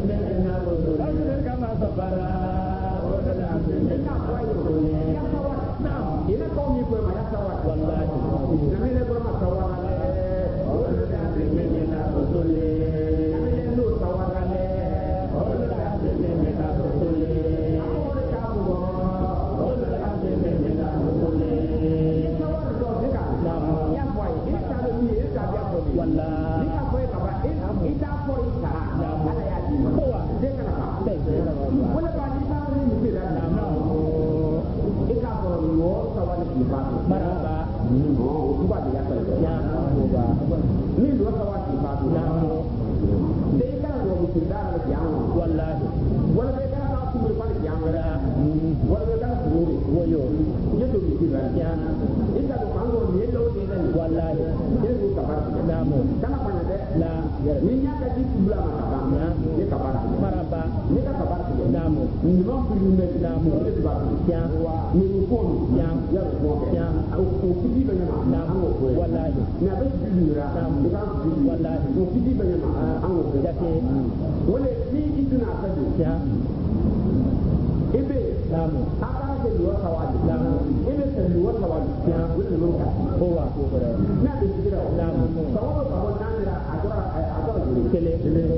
كما صبر أولو العزم من الرسل ina kaumi ko ma ya sawa والله na mele ko ma sawa أولو العزم من الرسل na mele no sawa le أولو العزم من الرسل awore ka bo أولو العزم من الرسل sawa do dika ya boy ita do ni ita ya ko والله ita boy ka ba ita boy ka ala ya di ko wa de kana ba wala ba ni ba ni ni da na ika ko no sawa ni ba مرحبا oh ba ya ka يا ni do sawa ni ba de kana do ni da na ya والله wala be kana na ku ba ni ya wala be kana ku ويو ye do ni da يا ita do kan do ni lo ni da والله ye do ka ba نعم kana pa na de لا ni nya ka di kubla ma ka ba ye ka ba مرحبا ni ka ka ba نعم ni ma ku ni me نعم ni ba يا ni ni ko يا ya ko يا au ko ku di ba ma نعم والله na ba di ni ra ni ka ku di والله ko ku di ba ma an ko جاكي wala ni iduna ka do يا ebe نعم akara ke luwa kawali نعم ebe ke luwa kawali يا wala no ka هو na be sigira نعم sawo ka ho nanira adora juri كلي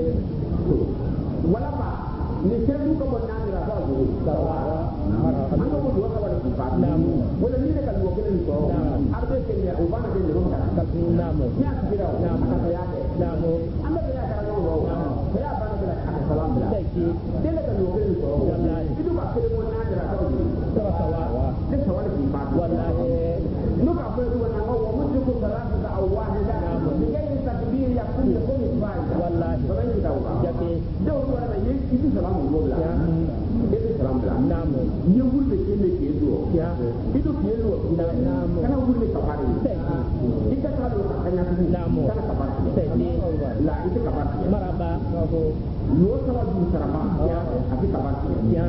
wala ba ni kelu ka ho nanira adora juri سوا an ko luwa kawali ki ba نعم wala ni ka luwa kelen ko نعم arbe ke ni o bana ke ni ron ka نعم ya sigira نعم ka ya ke نعم anda ya ka ro ro ya bana ke la ka salam bila تأتي dele ka luwa kelen ko والله idu ba kele mo nanira adora juri سوا سوا ne sawali ki ba والله nuka fa huwa na wa mudriku salatu awahida bi ghairi takbir yakun yakun fa'ida والله baban ki dawo جاكي da wala na yi ki salamu gola يا ke salam bla نعم ni wulle ke ne ke do يا ido ke lo نعم kana wulle ka fare تأتي ita ka do ka kanya tu نعم kana ka fare تأتي la ita ka fare مرحبا yo sawa du sarama ya ati ka fare يا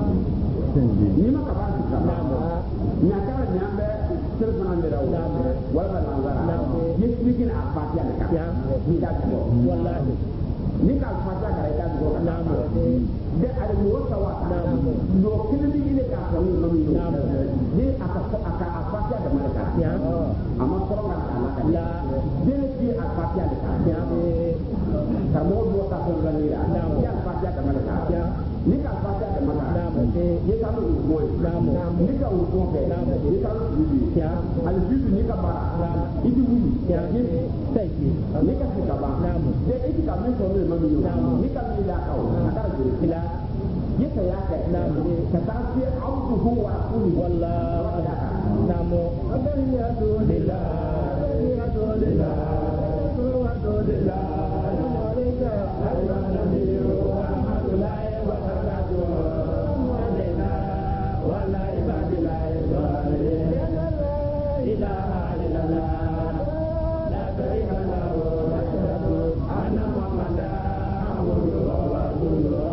ni ma ka fare ka نعم nya kala nya be telefona ndera wala na ngara yesbikin a fatiya ka يا ni da ko والله ni ka fatiya ka ida ko نعم de ale mo sawa no kini ni ile ka ko ni mami no ni aka fatiya da malaka يا amma ko ga ala ka لا de ni bi a fatiya da ka يا ka mo do ka ko ga ni ya ya fatiya da malaka يا ni ka fatiya da malaka نعم ye ka mo mo نعم ni ka o ko be ni ka o bi يا al bidu ni ka bara idi wuli يا تأتي ni ka ka ba نعم de idi ka min ko ni mami no ni ka mi la ka o ka jiri لا yake ya ka نعم ka ta fi abduhu wa rasuluhu والله نعم الحمد لله الحمد لله الحمد لله عليك ايها النبي ورحمه الله وبركاته علينا وعلى عباد الله الصالحين لا اله الا الله لا شريك له واشهد ان محمدا عبده ورسوله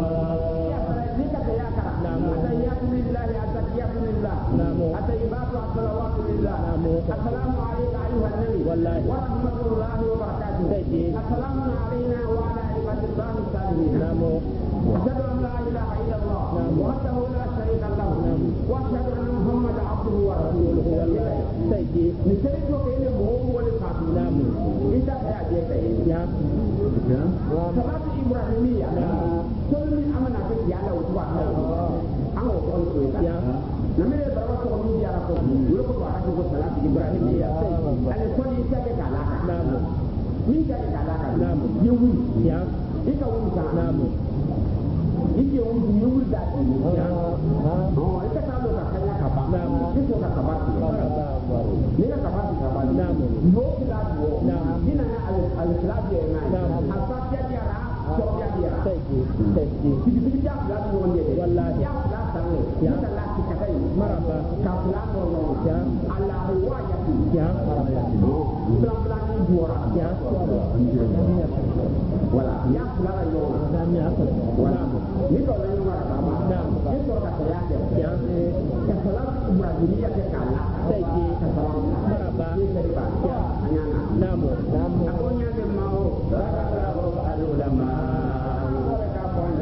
التحيات لله التحيات لله الطيبات والصلوات لله السلام عليك ايها النبي ورحمه الله وبركاته السلام علينا وعلى عباد الله الصالحين اشهد ان لا اله الا الله وحده لا شريك له واشهد ان محمدا عبده ورسوله نشرك بين هو ولفاته انت يا جيت صلاه ابراهيميه سلمي امنا في يا لو an ko ko ko ya na me ba ba ko ni ya ko yo ko ba ko salatu ibrahim ya ale ko ni ta ke kala na mo ni ta ke kala ka na mo ye wu ya e ka wu ka na mo e ke wu ni wu da ya oh e ka ta do ka kanya ka ba na mo e ko ka ka ba ni ka ka ba ka ba na mo yo ki da do na ni na al salatu ya na al fatiha ya ra so ya ya ti ya la do wonde wallahi ya ya la ki ka kai maraba ka fula ko no ya Allah riwaya ya maraba plan ni buora ya wala ya fula la yo ya wala ni ko la yo maraba na ni ko ka ya ya ka salat ibrahimiyya ke kala sai ki ka salat maraba ni sai ba ya anyana namo akonya de mao ulama ka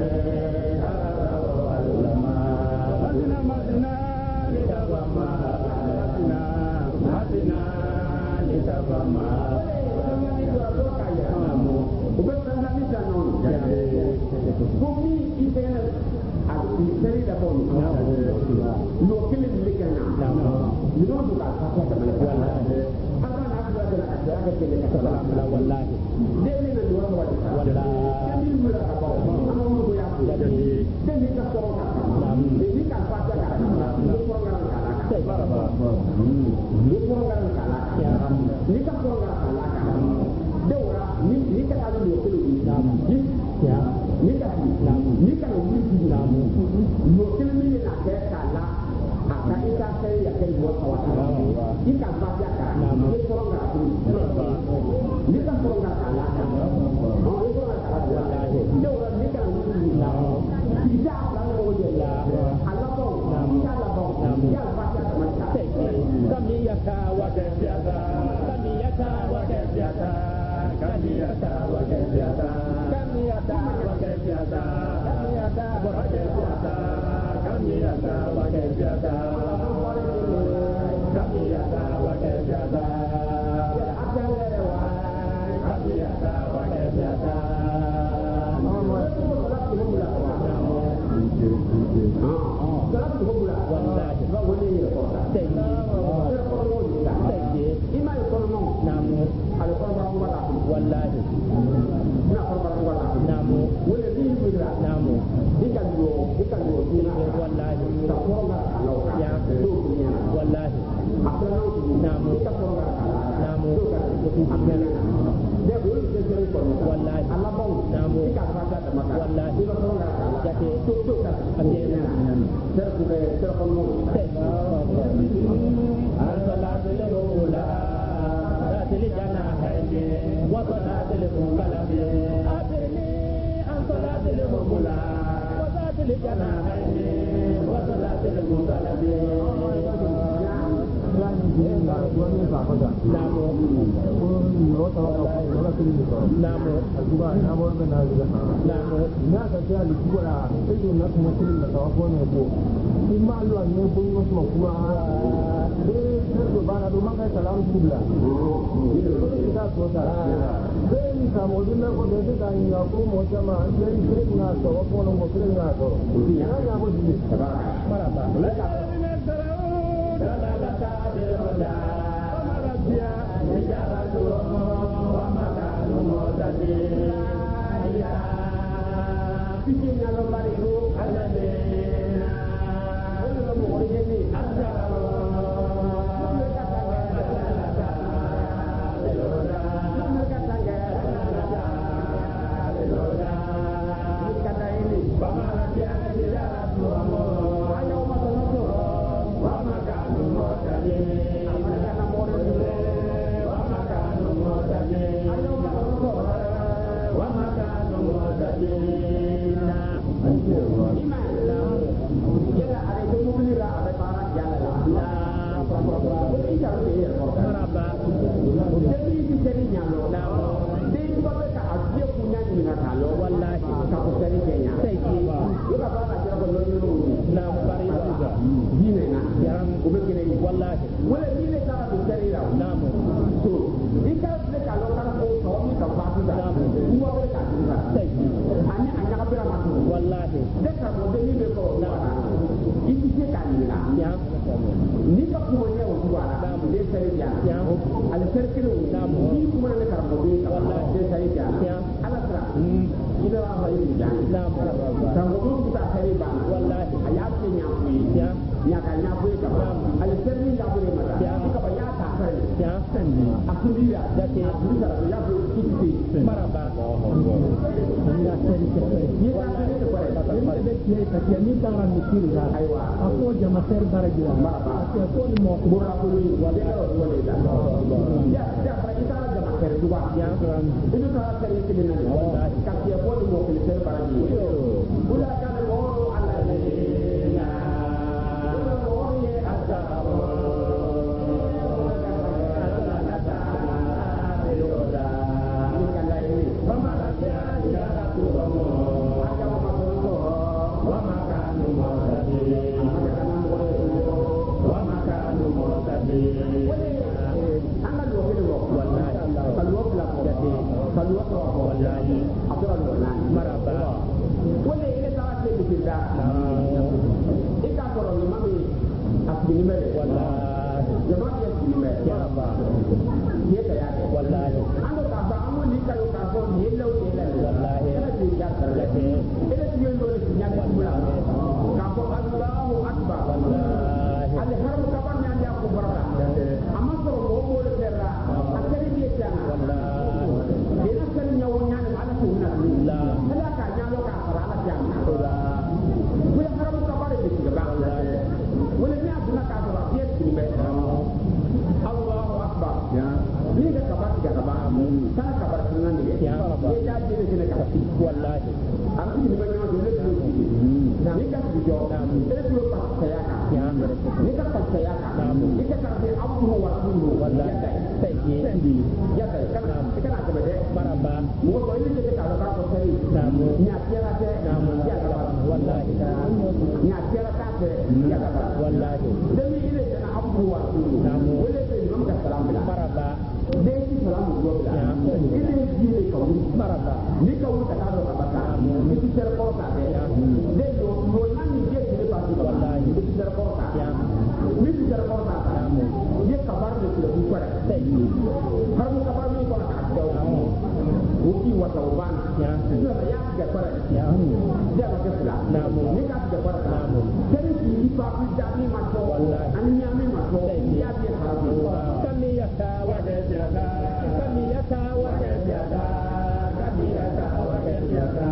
wallahi kalwa fila ko kalwa ko wallahi atura wallahi maraba wala ile tawa te bikinda ika koro ni mami asbini mere wallahi jama ke asbini mere maraba ye ka ya wallahi ando ka ba amu ni ka yo ka ko ni law ni la wallahi ila ti ya tarle ila ti yo ndo ni nya ni mula ka ko Allahu akbar wallahi al haram ka ba nya ya ko baraka amma so mo mo le terra akari bi ya wallahi ina kan nya wo nya ni ala ko na la ala ka nya lo ka fara ala ya wala haram ka ba de ti ba wala ni aduna ka ba ye ti me Allahu akbar ni da kabar ga gaba kana kabar sunan ne ya da je ne ka wallahi an ji ne ba na dole ne ni ka ji jo ne ko pa saya ka ni ka pa saya ka ni ka ka be abu wa kullu wallahi sai ya da kana kana ta bade maraba mo ko ni ne ka ka ko sai namu nya tira te ya ka wallahi nya tira ka te ya ka wallahi dan ni ile kana abu wa kullu wala sai mun ka salam bila maraba dai ki salamu go bila ile ji ne ka wuri maraba ni ka wuri ka do ka bata ni ki ter ko ka de de lo nan ni je ki ba ki wallahi ni ki ter ko ka ni ki ter ko ka ye ka bar de ki ko ra sai har mu ka bar ni ko ka do o ki wa ta ban ya ya ga ko ra ya ba ka fula namu ni ka ga ko ra namu sai ki ba ku da ni ma to wallahi an ya mi ma to ya bi ka ra kamiyata wa jada kamiyata wa jada kamiyata wa jada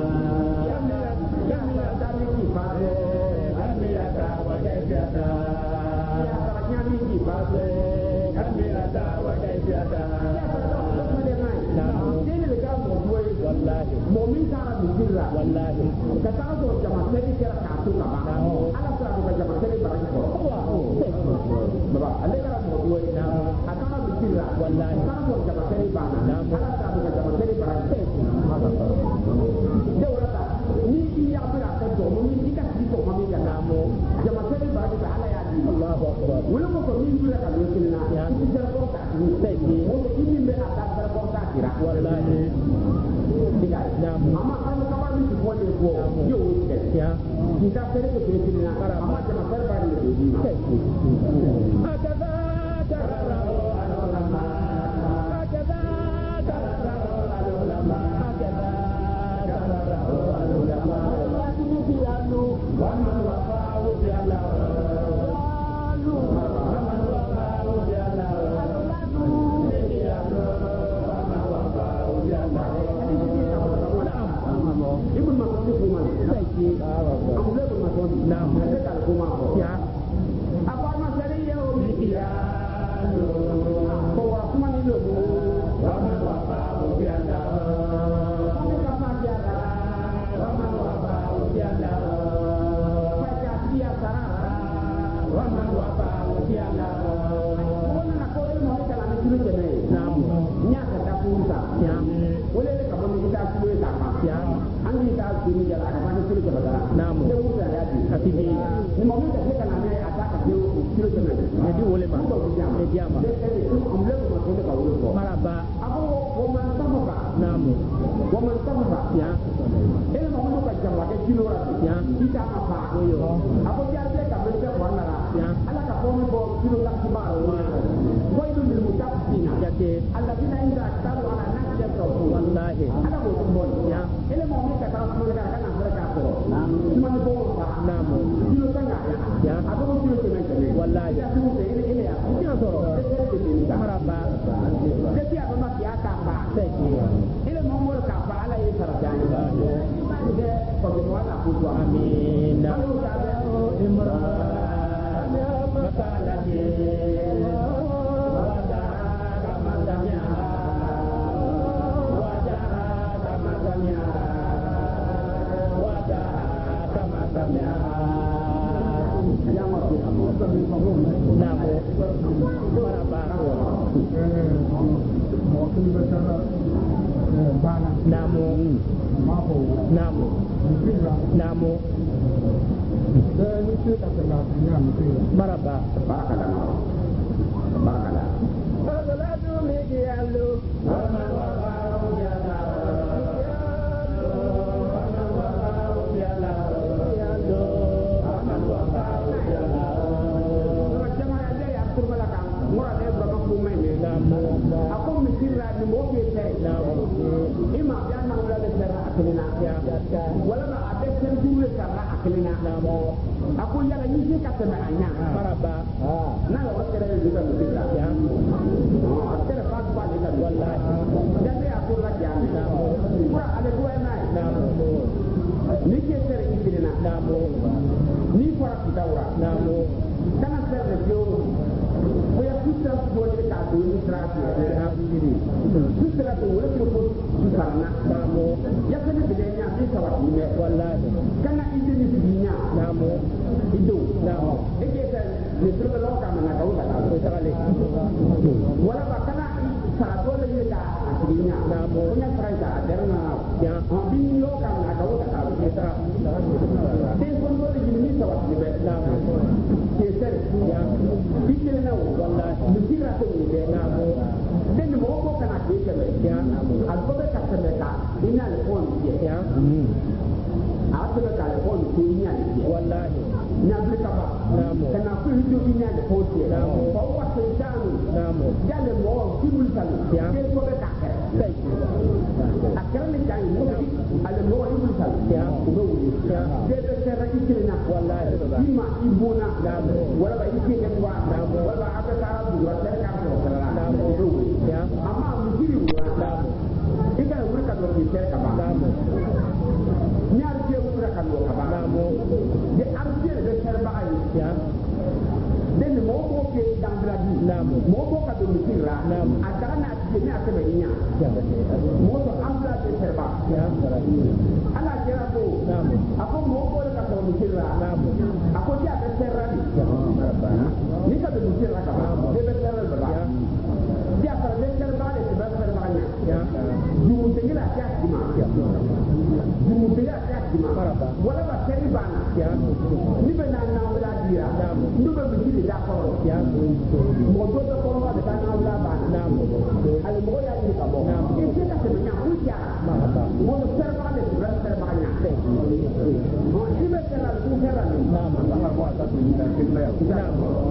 kamiyata ni ki ba de kamiyata wa jada ya ka nya ni ki ba de kamiyata wa jada wallahi momin tara mi sirra wallahi ka ta so jama sai kira ka to ka ba ala sura ko jama sai ba ko baba ale kara mo duwe na akara mi sirra wallahi ka so jama sai ba na ala sura ko jama sai ba de wala ni ki ya bira ka to mo ni ka ti to mo mi ka na mo jama sai ba ka ala ya di Allahu akbar wala ko ko ni bira ka do kinna ki jar ko ka ni sai mo ni be ata jar ko ka kira wallahi namu amma an ka ba mi ko ne ko yo ke ya kita sere ko ke ni na kara amma jama sai ba ni de ni akaza tarara alulama akaza tarara alulama akaza tarara alulama lakini bialu wa man wafa'u bi Allah alu wa man wafa'u bi Allah ibn mas'ud ko man sai ki Abdullah ibn Mas'ud na mu da ko ma ko ya apa masari ya o mi ya ko wa kuma ni lo wa ma wa ba o bi Allah ko ka ma ya wa ma wa ba o bi Allah fa ka dia sarara wa ma wa ba o bi Allah ko na ko mo ka la ni ke ne na mu nya ka ta ku ta ya wala ka ba mi ta ku ta ma ya an yi ta ku ni jara ka ba ni ku ta ba namu da ku ta ya di atibi ni mo mi ta ke kana ne ata ka ke ku kilo ke ne ne di wole ma ko ku ja ne diama de de am le ma ko ka wolo ko maraba abo ko man ta mo ka namu ko man ta mo ka ya ele mo mo ka jama ke kilo ra ya kita ma pa ko yo abo ja de ka be ka wana ra ya ala ka ko mi bo kilo la ki ba ro ko ilu lil mutaffina ya ke alladina inda aktaru ala nafsi yasrafu wallahi ala ko mo ya ele mo mi ka ta mo ka kana ka ko kuma ni bo pa namu kilo tanga ya abo ko kilo ke men ke wallahi ya tu ke ile ya ya soro maraba ke ti aba ma ya ka pa sai ki ile mo mo ka pa ala yi sara jani de ko ko wala ku to amin alu ka be imran makalati wada kamatanya wada kamatanya wada kamatanya ya ma ko namu maraba namu namu namu maraba barakala barakala mura de ba ko mai ne ako misira ni mo ke sai ima ya na wala de sara aklina wala na ade sen dule sara aklina ako ya la ni ka tana anya baraba na la wala de zuba misira ya akere fa ba de ka wallahi da ya ko la ya mura ale ko na ni ke sere ikilina ni fara kitaura kana sere de yo ko ya kuta ko de ka do ni trati ha ni kuta ko wala ko karna ya kana de nya ni sawa ni wallahi kana inde ni dinya ido eke ta ni sere lo ka na ka uta ko tale wala ba kana sa do le ni ka dinya ko nya traita derna ya bin lo ka na ka uta ka ta den ko do le ni sawa ni be ke sere ya ikile na wallahi misira ko ni be na mo den mo ko kana ke ke ya al ko be ka se ka ina le ko ni ya a to ka le ko ni nya ni wallahi nya bi ka ba kana ku hidu nya le ko ni ko wa se janu ya le mo ki mul tan ya ke ko be ka sai akara ni kai mo ale mo ni mul tan ya ko be wuri ya de be se ra ikile na wallahi ima ibuna wala ba ikile wa wala ba aka tara du wa se ka ko sala ya amma mujiri wa ika wuri ka do ki se ka ba ni arje wuri ka do ka ba de arje de ser ba ai ya den mo ko ke dangradi mo ko ka do mujiri ra adana ti ni aka be nya mo to amla de ser ba ya ala jera ko ako mo ko ka do mujiri ra ako ja de ser ra ni ka do mujiri ra ka ba de be ser ra dia para de ser ba de ser ba nya ya jumu tengila ya dima jumu tengila ya dima wala ba seri bana ya ni be na wala dia ndu be bidi da ko ya mo do ko ba de na wala bana al mo ya ni ka bo ke ke ka se nya ku ya mo do ser ba de ser ba nya mo ni be ser la ku ser la ni na ba ko ta ni da ke la ya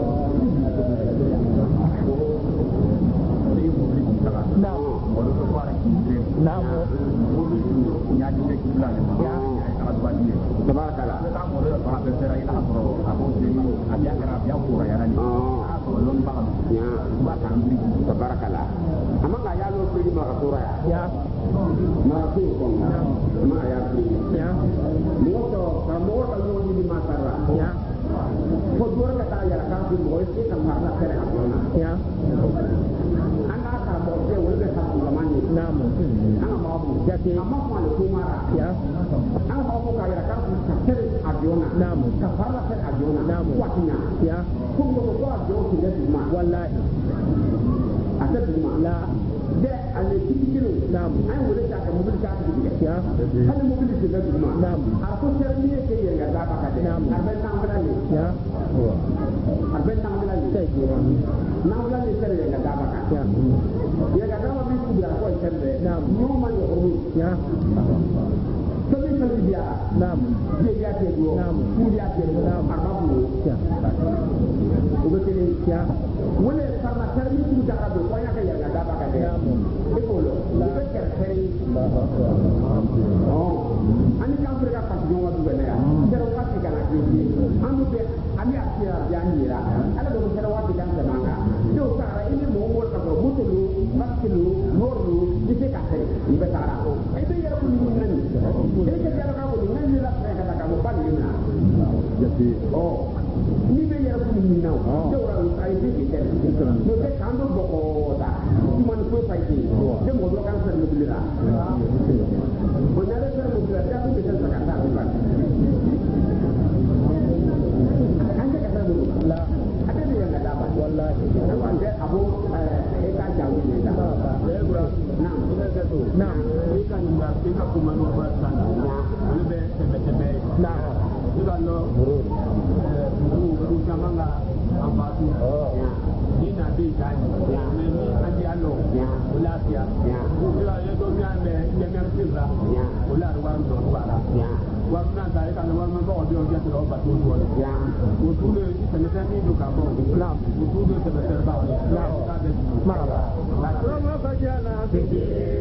Tabarakallah. Amang ya lo pergi marasura ya. Marasur kong. Ma ya pergi. Ya. Moto kamu kalau di masara. Ya. Kodor kata ya kan di boy sih kan marah kere agona. Ya. Anda kan boleh boleh satu lamanya. Namu. Anda mau jadi amak malu kumara. Ya. Anda mau kaya kan kere agona. Namu. Kafarlah kere agona. Namu. Kuatnya. Ya. Kumbo kuat jauh tidak cuma. Wallahi. Ada cuma. La. De ale kikiro. Namu. Ayo boleh cakap mobil cakap juga. Ya. Ada mobil tidak cuma. Namu. Aku sendiri ke yang ada apa kata. Namu. Ada tanggal ni. Ya. Ada tanggal ni. Tanggal ni saya yang ada apa kata. Ya. Dia kata apa itu dia kau sendiri. Namu. Nyoma yo uru. Ya. Tapi dia. Namu. Dia dulu. Namu. Dia dulu. Namu. Apa dulu. Ya. Betul ya. Wala karena termi itu cara berkoyak yang ada apa kata. Betul. Lebih kerjai. Oh. Ani kan mereka pas jawab juga ya. Cerewet kan lagi. Anu be ani akhir janjira. Ada dong cerewet kan semanga. Itu cara ini mongol kalau betul maskilu norlu disekate. Ini betara. Itu ya kuningan. Jadi kalau kamu dengan jelas kata kamu panggilnya. Jadi oh ni be yara ku ni naw de wara ay bi ke ter no te kando boko da ti man ko fay ti de mo do kan ser mo bilira bo na le ser mo bilira ta ko be ser ka ta ba ande ka ta mo la ade ne yang ada ba wallahi ande abu e ka jawu ni da e gura na ina ka to na e ka ni ma e ka ko manu ba sana na be be na juga lo jamanga ambatu ni na be kai ya me ni andi allo ula tia juga ye do mi ame ye me sira ula ruwa ndo wala wa na ta ka no wa me bo dio je to ba to do ya o tu le ni se me ni do ka bo islam o tu le se me ba maraba.